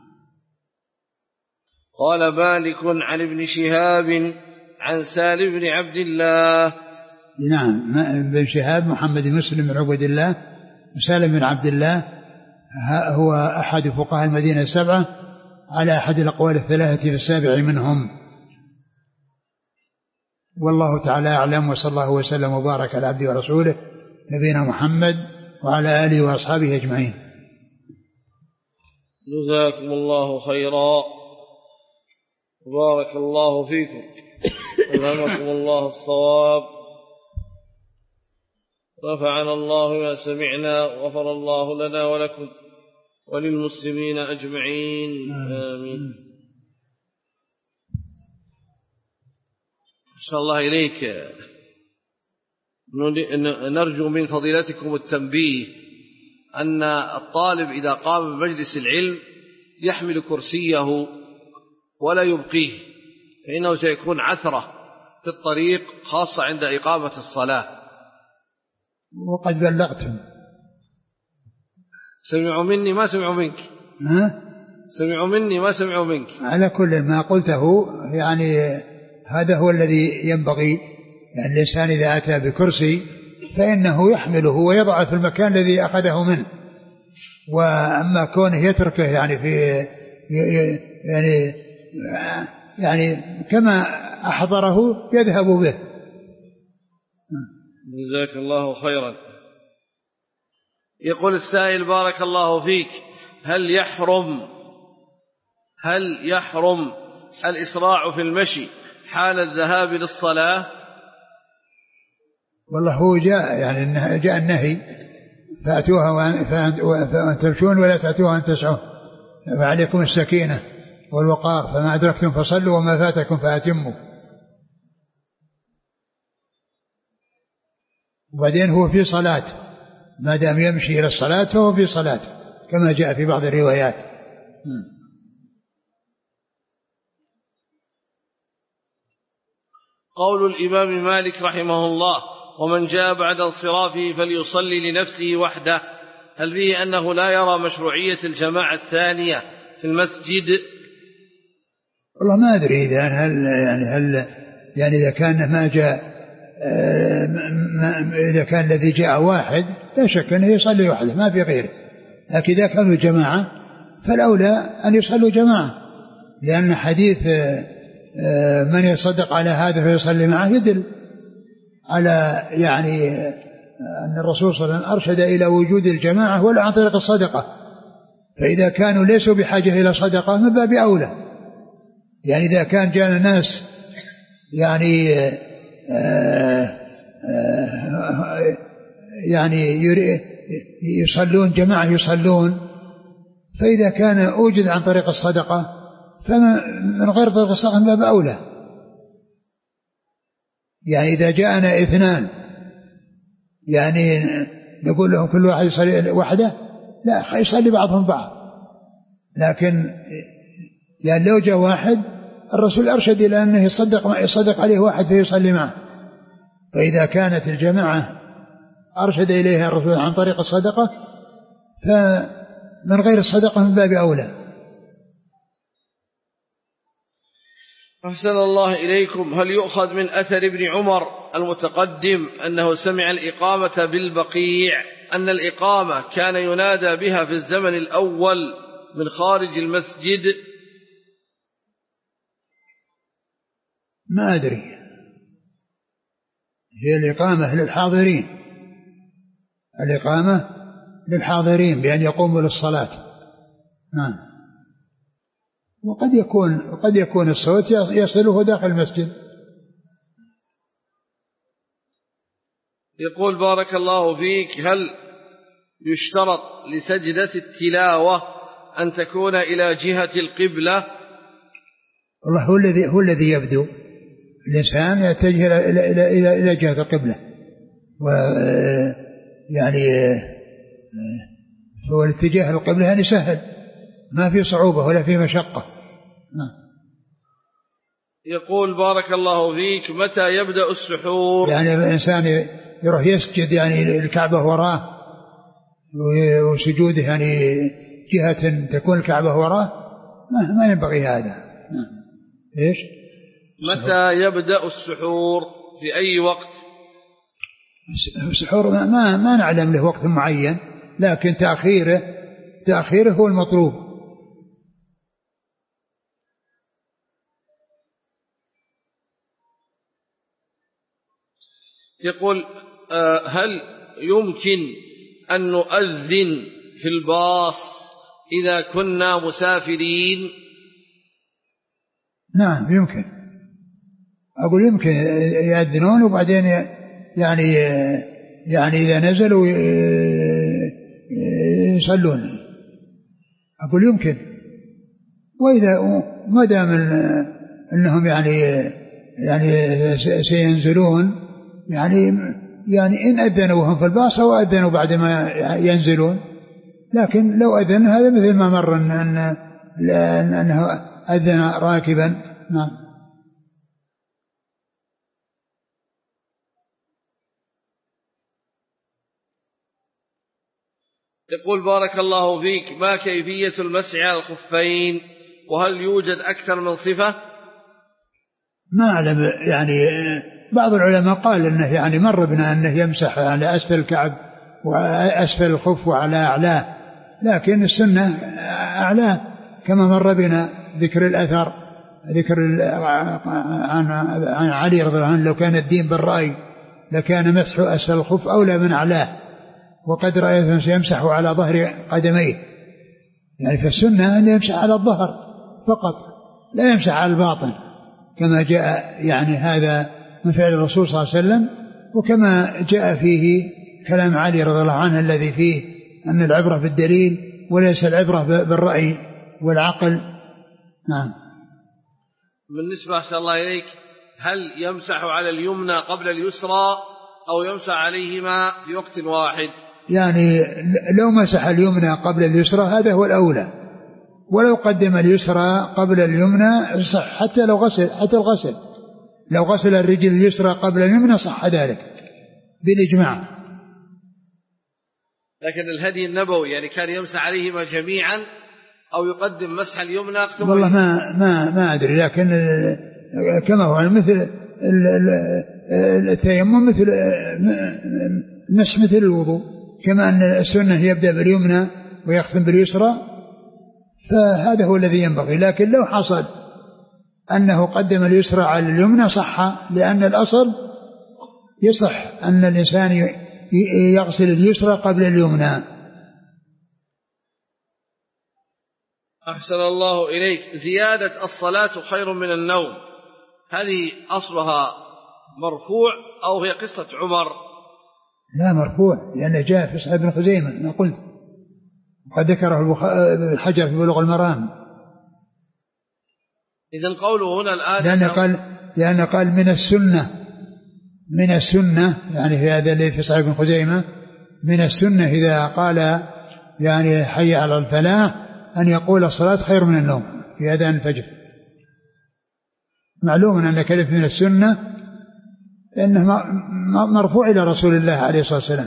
قال مالك عن ابن شهاب عن سالم بن عبد الله. نعم، ابن شهاب محمد بن مسلم بن عبد الله، سالم بن عبد الله هو أحد فقهاء المدينة السبعة على أحد الأقوال الثلاثة في السابع منهم. والله تعالى أعلم، وصلى الله وسلم وبارك على عبده ورسوله نبينا محمد وعلى آله وأصحابه أجمعين. جزاكم الله خيرا، بارك الله فيكم، ألهمكم الله الصواب، رفعنا الله ما سمعنا، غفر الله لنا ولكم وللمسلمين أجمعين، آمين. إن شاء الله إليك نرجو من فضيلتكم التنبيه أن الطالب إذا قام بمجلس العلم يحمل كرسيه ولا يبقيه، فإنه سيكون عثرة في الطريق، خاصة عند إقامة الصلاة. وقد بلغتهم، سمعوا مني ما سمعوا منك. ها؟ سمعوا مني ما سمعوا منك. على كل ما قلته يعني هذا هو الذي ينبغي، يعني الإنسان إذا أتى بكرسي فإنه يحمله ويضعه في المكان الذي أخذه منه، وأما كونه يتركه يعني في يعني يعني كما أحضره يذهب به. جزاك الله خيرا. يقول السائل: بارك الله فيك، هل يحرم هل يحرم الإسراع في المشي حال الذهاب للصلاة؟ والله هو جاء يعني جاء النهي فأتوها وأن تمشون ولا تأتوها وأن تسعون، فعليكم السكينة والوقار، فما أدركتم فصلوا وما فاتكم فأتموا. وبعدين هو في صلاة، ما دام يمشي إلى الصلاة فهو في صلاة كما جاء في بعض الروايات. قول الإمام مالك رحمه الله: ومن جاء بعد انصرافه فليصلي لنفسه وحده، هل به أنه لا يرى مشروعية الجماعة الثانية في المسجد؟ والله ما أدري إذا هل يعني هل يعني إذا كان ما جاء إذا كان الذي جاء واحد لا شك أنه يصلي وحده ما في غيره، لكن إذا كانوا جماعة فالأولى أن يصلوا جماعة، لأن حديث من يصدق على هذا فيصلي معه يدل على يعني أن الرسول صلى الله عليه وسلم أرشد إلى وجود الجماعة ولا عن طريق الصدقة، فإذا كانوا ليسوا بحاجة إلى صدقة من باب أولى. يعني إذا كان جاء ناس يعني آآ آآ يعني يصلون جماعة يصلون، فإذا كان أوجد عن طريق الصدقة فمن غير طريق الصدقة من باب أولى. يعني إذا جاءنا اثنان يعني نقول لهم كل واحد يصلي وحده، لا، يصلي بعضهم بعض، لكن يعني لو جاء واحد الرسول أرشد إلى أنه يصدق, يصدق عليه واحد فيصلي معه، فإذا كانت الجماعة أرشد إليها الرسول عن طريق الصدقة فمن غير الصدقة من باب أولى. أحسن الله إليكم. هل يؤخذ من أثر ابن عمر المتقدم أنه سمع الإقامة بالبقيع أن الإقامة كان ينادى بها في الزمن الأول من خارج المسجد؟ ما أدري، هي الإقامة للحاضرين، الإقامة للحاضرين بأن يقوموا للصلاة. نعم. وقد يكون قد يكون الصوت يصله داخل المسجد. يقول بارك الله فيك: هل يشترط لسجدة التلاوة أن تكون إلى جهة القبلة؟ والله هو الذي هو الذي يبدو الإنسان يتجه إلى إلى إلى إلى جهة القبلة، ويعني هو الاتجاه القبلة يعني سهل، ما في صعوبة ولا في مشقة. يقول بارك الله فيك: متى يبدأ السحور؟ يعني الإنسان يروح يسجد يعني الكعبة وراه، وسجوده يعني جهة تكون الكعبة وراه، ما, ما ينبغي هذا. إيش؟ متى يبدأ السحور؟ في أي وقت؟ السحور ما, ما, ما نعلم له وقت معين، لكن تأخيره تأخيره هو المطلوب. يقول: هل يمكن أن نؤذن في الباص إذا كنا مسافرين؟ نعم يمكن، أقول يمكن يأذنون وبعدين يعني يعني إذا نزلوا يصلون، أقول يمكن. وإذا ما دام أنهم يعني يعني سينزلون يعني يعني إن أذنوا وهم في الباص أو أذنوا بعد ما ينزلون، لكن لو أذن هذا مثل ما مر أن أنه أذن راكبا. نعم. يقول بارك الله فيك: ما كيفية المسح على الخفين؟ وهل يوجد أكثر من صفة؟ ما أعلم، يعني بعض العلماء قال أنه يعني مر بنا أنه يمسح على أسفل الكعب وأسفل الخف وعلى أعلاه، لكن السنة أعلاه كما مر بنا ذكر الأثر، ذكر عن عن علي رضي الله عنه: لو كان الدين بالرأي لكان مسح أسفل الخف أولى من أعلاه، وقد رأيت يمسح على ظهر قدميه. يعني في السنة أن يمسح على الظهر فقط، لا يمسح على الباطن، كما جاء يعني هذا من فعل الرسول صلى الله عليه وسلم، وكما جاء فيه كلام علي رضي الله عنه الذي فيه أن العبرة بالدليل وليس العبرة بالرأي والعقل. نعم. بالنسبة أحسن الله إليك، هل يمسح على اليمنى قبل اليسرى أو يمسح عليهما في وقت واحد؟ يعني لو مسح اليمنى قبل اليسرى هذا هو الأولى، ولو قدم اليسرى قبل اليمنى صح، حتى لو غسل حتى الغسل لو غسل الرجل اليسرى قبل اليمنى صح ذلك بالإجماع. لكن الهدي النبوي يعني كان يمسح عليهما جميعا أو يقدم مسح اليمنى ثم والله ما ما ما أدري، لكن كما هو مثل التيمم مثل مسح مثل الوضوء، كما أن السنة يبدأ باليمنى ويختم باليسرى، فهذا هو الذي ينبغي. لكن لو حصل أنه قدم اليسرى على اليمنى صح، لأن الأصل يصح أن الإنسان يغسل اليسرى قبل اليمنى. أحسن الله إليك. زيادة الصلاة خير من النوم، هذه أصلها مرفوع أو هي قصة عمر؟ لا مرفوع، لأنه جاء في صحيح ابن خزيمة أنا قلت، وقد ذكره الحجر في بلوغ المرام. إذن قوله هنا الآن لأنه قال لأنه قال من السنة من السنة يعني في هذا اللي في صحيح ابن خزيمة، من السنة إذا قال يعني حي على الفلاح أن يقول الصلاة خير من النوم في أذان الفجر. معلوم أن كلمة من السنة إنه مرفوع إلى رسول الله عليه الصلاة والسلام.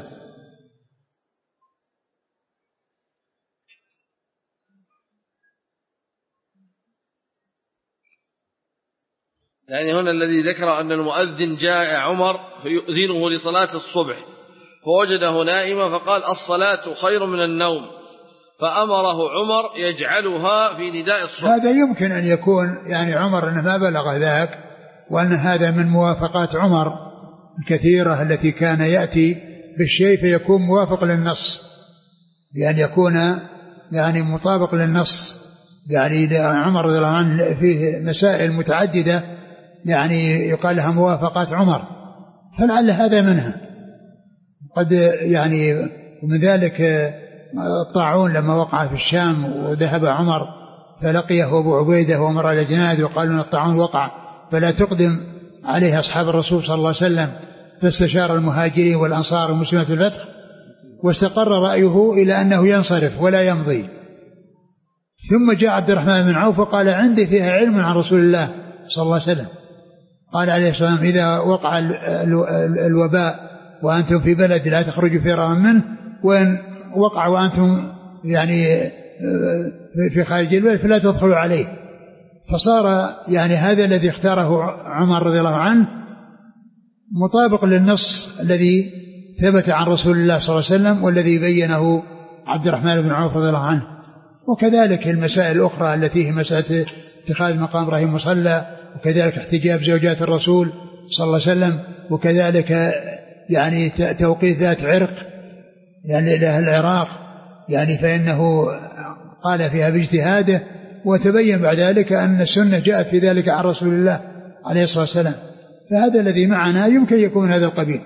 يعني هنا الذي ذكر أن المؤذن جاء عمر فيؤذنه لصلاة الصبح، فوجده نائما فقال الصلاة خير من النوم، فأمره عمر يجعلها في نداء الصبح. هذا يمكن أن يكون يعني عمر أنه ما بلغ ذاك، وأن هذا من موافقات عمر الكثيرة التي كان يأتي بالشيء فيكون موافق للنص، بأن يكون يعني مطابق للنص. يعني عمر رضي الله عنه فيه مسائل متعددة يعني يقال لها موافقات عمر، فلعل هذا منها. قد يعني ومن ذلك الطاعون لما وقع في الشام وذهب عمر فلقيه أبو عبيدة ومر على جناد وقالوا أن الطاعون وقع فلا تقدم عليه أصحاب الرسول صلى الله عليه وسلم، فاستشار المهاجرين والأنصار المسلمين في الفتح، واستقر رأيه إلى أنه ينصرف ولا يمضي. ثم جاء عبد الرحمن بن عوف وقال عندي فيها علم عن رسول الله صلى الله عليه وسلم، قال عليه الصلاة والسلام إذا وقع الوباء وأنتم في بلد لا تخرجوا فرارا منه، وإن وقع وأنتم يعني في خارج البلد فلا تدخلوا عليه. فصار يعني هذا الذي اختاره عمر رضي الله عنه مطابق للنص الذي ثبت عن رسول الله صلى الله عليه وسلم والذي بينه عبد الرحمن بن عوف رضي الله عنه. وكذلك المسائل الأخرى التي هي مسألة اتخاذ مقام إبراهيم مصلى، وكذلك احتجاب زوجات الرسول صلى الله عليه وسلم، وكذلك يعني توقيت ذات عرق يعني لأهل العراق يعني فإنه قال فيها باجتهاده، وتبين بعد ذلك أن السنة جاءت في ذلك عن رسول الله عليه الصلاة والسلام. فهذا الذي معنا يمكن يكون هذا القبيل.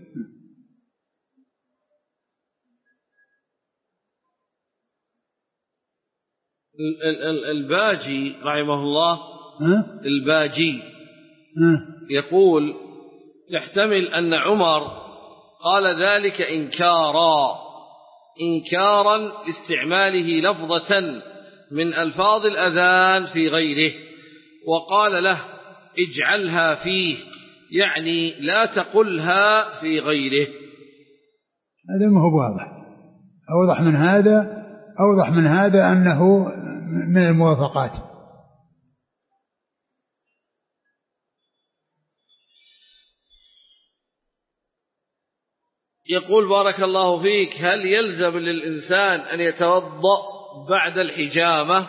الباجي رحمه الله الباجي يقول يحتمل أن عمر قال ذلك إنكارا إنكارا لاستعماله لفظة من ألفاظ الأذان في غيره، وقال له اجعلها فيه، يعني لا تقلها في غيره. هذا ما هو واضح. أوضح من هذا أوضح من هذا أنه من الموافقات. يقول بارك الله فيك هل يلزم للإنسان أن يتوضأ بعد الحجامة؟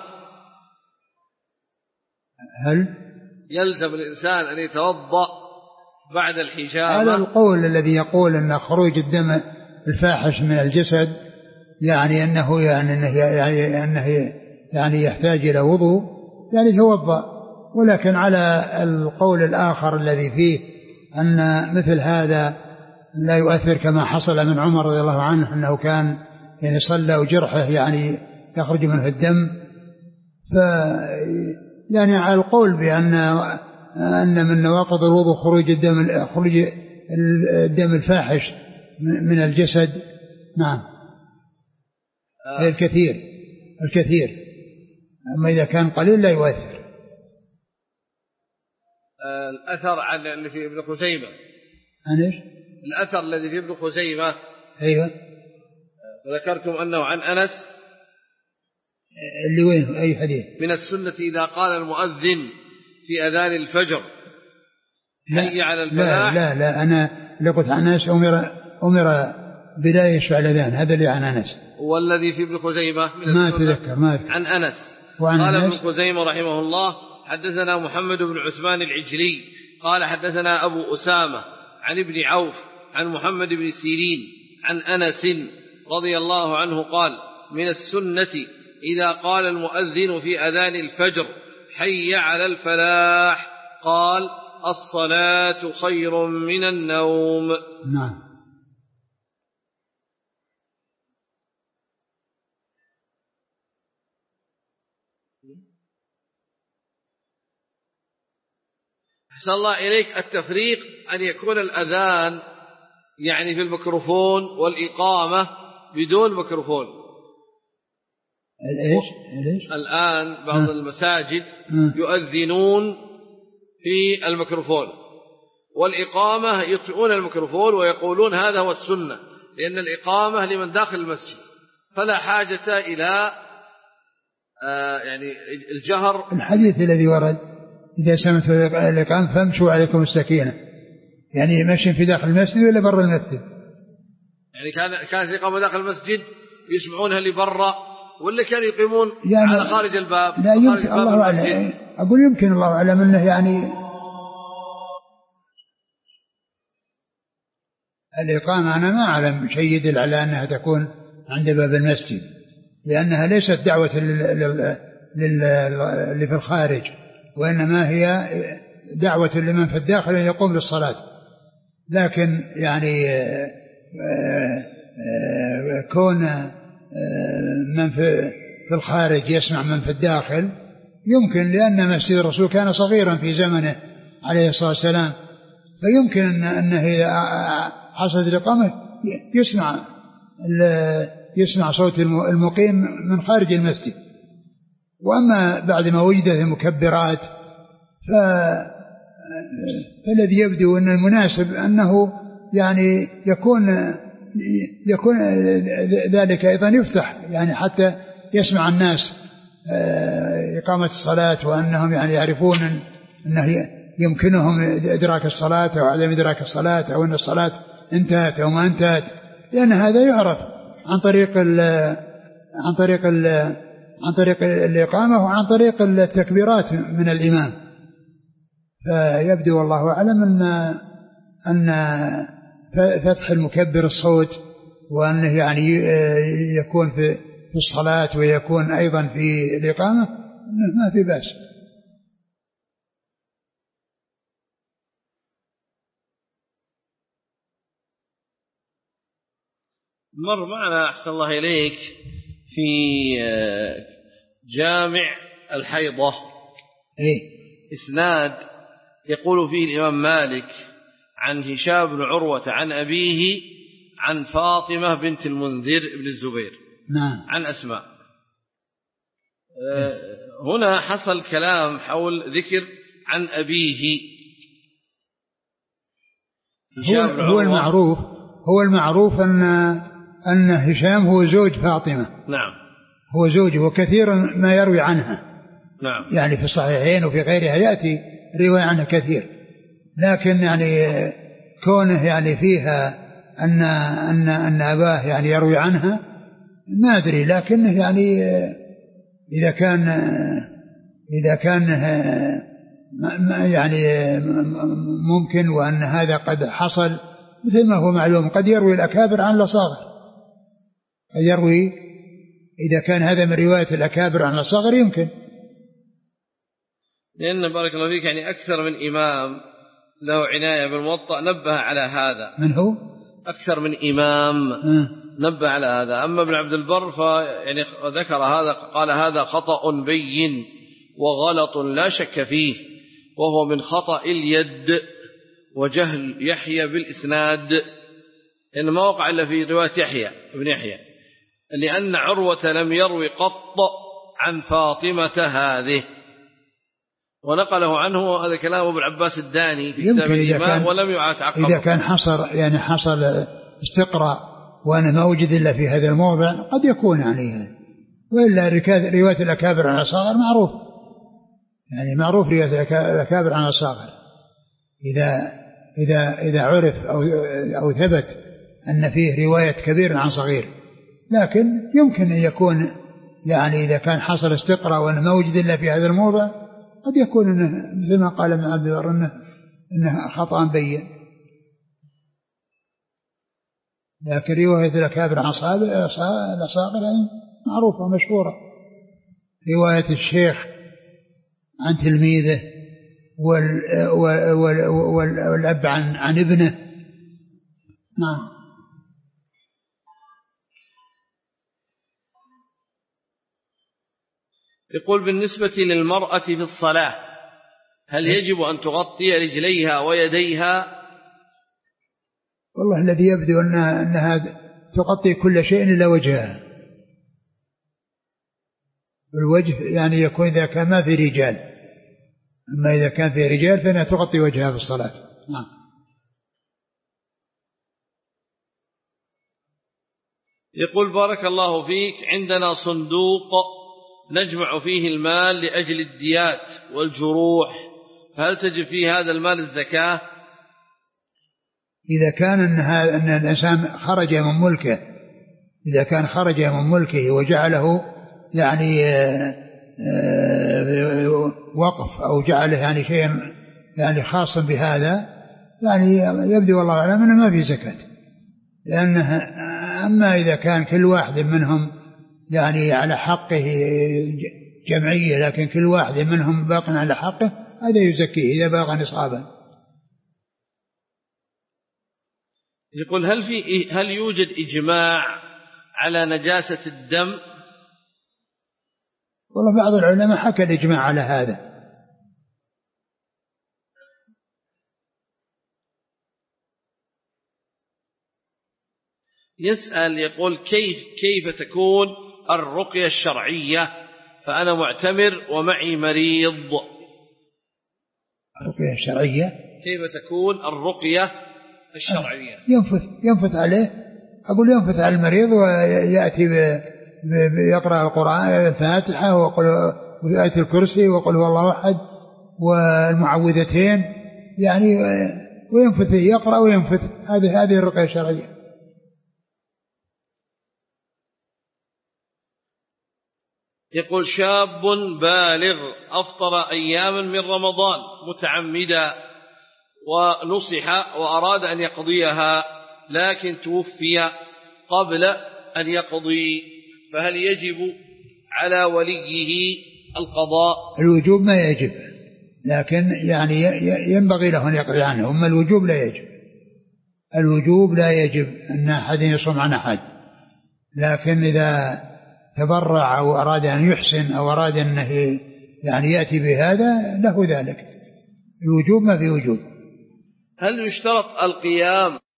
هل يلزم الإنسان أن يتوضأ بعد الحجامة؟ هذا القول الذي يقول أن خروج الدم الفاحش من الجسد يعني أنه يعني أنه يعني, أنه يعني يحتاج إلى وضوء يعني يتوضأ، ولكن على القول الآخر الذي فيه أن مثل هذا لا يؤثر كما حصل من عمر رضي الله عنه أنه كان يعني صلى وجرحه يعني يخرج منه الدم، ف يعني على القول بأن أن من نواقض الوضوء خروج الدم خروج الدم الفاحش من الجسد. نعم آه. الكثير الكثير أما إذا كان قليل لا يؤثر. آه الأثر عن اللي في ابن خزيمة أنش الأثر الذي في ابن خزيمة أيوة ذكرتم أنه عن أنس اللي وين أي حديث من السنة إذا قال المؤذن في أذان الفجر حي على الفلاح. لا لا لا أنا لقد عن أنس أمر أمر بلا يشفع الأذان، هذا اللي عن أنس. والذي في ابن خزيمة من ما تذكر ما أذكر. عن أنس قال أنس. ابن خزيمة رحمه الله حدثنا محمد بن عثمان العجلي قال حدثنا أبو أسامة عن ابن عوف عن محمد بن سيرين عن أنس رضي الله عنه قال من السنة إذا قال المؤذن في أذان الفجر حي على الفلاح قال الصلاة خير من النوم. نعم. أحسن الله إليك التفريق أن يكون الأذان يعني في الميكروفون والإقامة بدون ميكروفون. الإيش؟ الإيش؟ الآن بعض المساجد يؤذنون في الميكروفون والإقامة يطفئون الميكروفون ويقولون هذا هو السنة، لأن الإقامة لمن داخل المسجد فلا حاجة إلى آه يعني الجهر. الحديث الذي ورد إذا سمعت الإقامة فامشوا عليكم السكينة، يعني ماشي في داخل المسجد ولا برا المسجد؟ يعني كان كانت الإقامة داخل المسجد يسمعونها اللي برا، ولا كانوا يقيمون يعني على خارج الباب؟ لا يمكن، الله أعلم، أقول يمكن الله أعلم أنه يعني الإقامة أنا ما أعلم شيء يدل على أنها تكون عند باب المسجد، لأنها ليست دعوة اللي في الخارج، وإنما هي دعوة لمن في الداخل أن يقوم بالصلاة. لكن يعني كون من في الخارج يسمع من في الداخل يمكن، لأن مسجد الرسول كان صغيرا في زمنه عليه الصلاة والسلام، فيمكن أنه إذا حصلت الإقامة يسمع يسمع صوت المقيم من خارج المسجد. وأما بعد ما وجدت المكبرات فالذي يبدو أن المناسب أنه يعني يكون يكون ذلك أيضا يفتح، يعني حتى يسمع الناس إقامة الصلاة، وأنهم يعني يعرفون أنه يمكنهم إدراك الصلاة أو عدم إدراك الصلاة، أو أن الصلاة انتهت أو ما انتهت، لأن هذا يعرف عن طريق ال عن طريق ال عن طريق الإقامة وعن طريق التكبيرات من الإمام. فيبدو والله أعلم أن أن فتح المكبر الصوت، وأنه يعني يكون في في الصلاة ويكون أيضا في الإقامة ما في بأس. مر معنا أحسن الله إليك في جامع الحيضة إيه؟ إسناد يقول فيه الإمام مالك عن هشام بن عروة عن أبيه عن فاطمة بنت المنذر بن الزبير نعم. عن أسماء. أه هنا حصل كلام حول ذكر عن أبيه. هو, هو المعروف هو المعروف أن أن هشام هو زوج فاطمة. نعم. هو زوجه، وكثيرا ما يروي عنها. نعم. يعني في الصحيحين وفي غيرها يأتي رواية عنها كثير، لكن يعني كونه يعني فيها أن أن أن أباه يعني يروي عنها ما أدري، لكنه يعني إذا كان إذا كان يعني ممكن، وأن هذا قد حصل مثل ما هو معلوم، قد يروي الأكابر عن الأصاغر، قد يروي إذا كان هذا من رواية الأكابر عن الأصاغر يمكن. لأن بارك الله فيك يعني أكثر من إمام له عناية بالموطأ نبه على هذا. من هو؟ أكثر من إمام م. نبه على هذا. أما ابن عبد البر فيعني ذكر هذا، قال هذا خطأ بين وغلط لا شك فيه، وهو من خطأ اليد وجهل يحيى بالإسناد، إن ما وقع إلا في رواية يحيى ابن يحيى، لأن عروة لم يروي قط عن فاطمة هذه، ونقله عنه هذا كلام ابن عباس الداني في كتاب الإمام ولم يعتقب. إذا كان حصر يعني حصل استقراء وأنا ما وجد إلا في هذا الموضع قد يكون يعني، وإلا رواية الأكابر عن الأصاغر معروف، يعني معروف رواية الأكابر عن الأصاغر إذا إذا إذا عرف أو أو ثبت أن فيه رواية كبير عن صغير. لكن يمكن أن يكون يعني إذا كان حصل استقراء وأنا ما وجد إلا في هذا الموضع قد يكون إنه مثل ما قال ابن عبد البر إنه إنه خطأ بين. لكن رواية الأكابر عن الأصاغر يعني معروفة ومشهورة، رواية الشيخ عن تلميذه والأب عن عن ابنه. نعم. يقول بالنسبة للمرأة في الصلاة هل يجب أن تغطي رجليها ويديها؟ والله الذي يبدو أنها, أنها تغطي كل شيء إلا وجهها. الوجه يعني يكون إذا كان ما في رجال، أما إذا كان في رجال فإنها تغطي وجهها في الصلاة. نعم. يقول بارك الله فيك عندنا صندوق نجمع فيه المال لأجل الديات والجروح، هل تجب فيه هذا المال الزكاة؟ إذا كان أن الإنسان خرج من ملكه، إذا كان خرج من ملكه وجعله يعني وقف أو جعله يعني شيء يعني خاصا بهذا، يعني يبدو والله أعلم أنه ما في زكاة. لأنه أما إذا كان كل واحد منهم يعني على حقه جمعية، لكن كل واحد منهم باق على حقه، هذا يزكيه إذا باق نصابا. يقول هل في هل يوجد إجماع على نجاسة الدم؟ والله بعض العلماء حكى الإجماع على هذا. يسأل يقول كيف كيف تكون الرقية الشرعية؟ فأنا معتمر ومعي مريض. الرقية الشرعية كيف تكون الرقية الشرعية؟ ينفث ينفث عليه، أقول ينفث على المريض ويأتي يقرأ القرآن الفاتحة ويقول آية الكرسي ويقول هو الله أحد والمعوذتين يعني، وينفث يقرأ وينفث. هذه هذه الرقية الشرعية. يقول شاب بالغ أفطر أياما من رمضان متعمدا ونصح وأراد أن يقضيها لكن توفي قبل أن يقضي، فهل يجب على وليه القضاء؟ الوجوب ما يجب، لكن يعني ينبغي له أن يقضي عنه، أما الوجوب لا يجب. الوجوب لا يجب أن أحد يصوم عن أحد، لكن إذا تبرع أو أراد أن يحسن أو أراد أنه يعني يأتي بهذا له ذلك. الوجوب ما في وجوب. هل يشترط القيام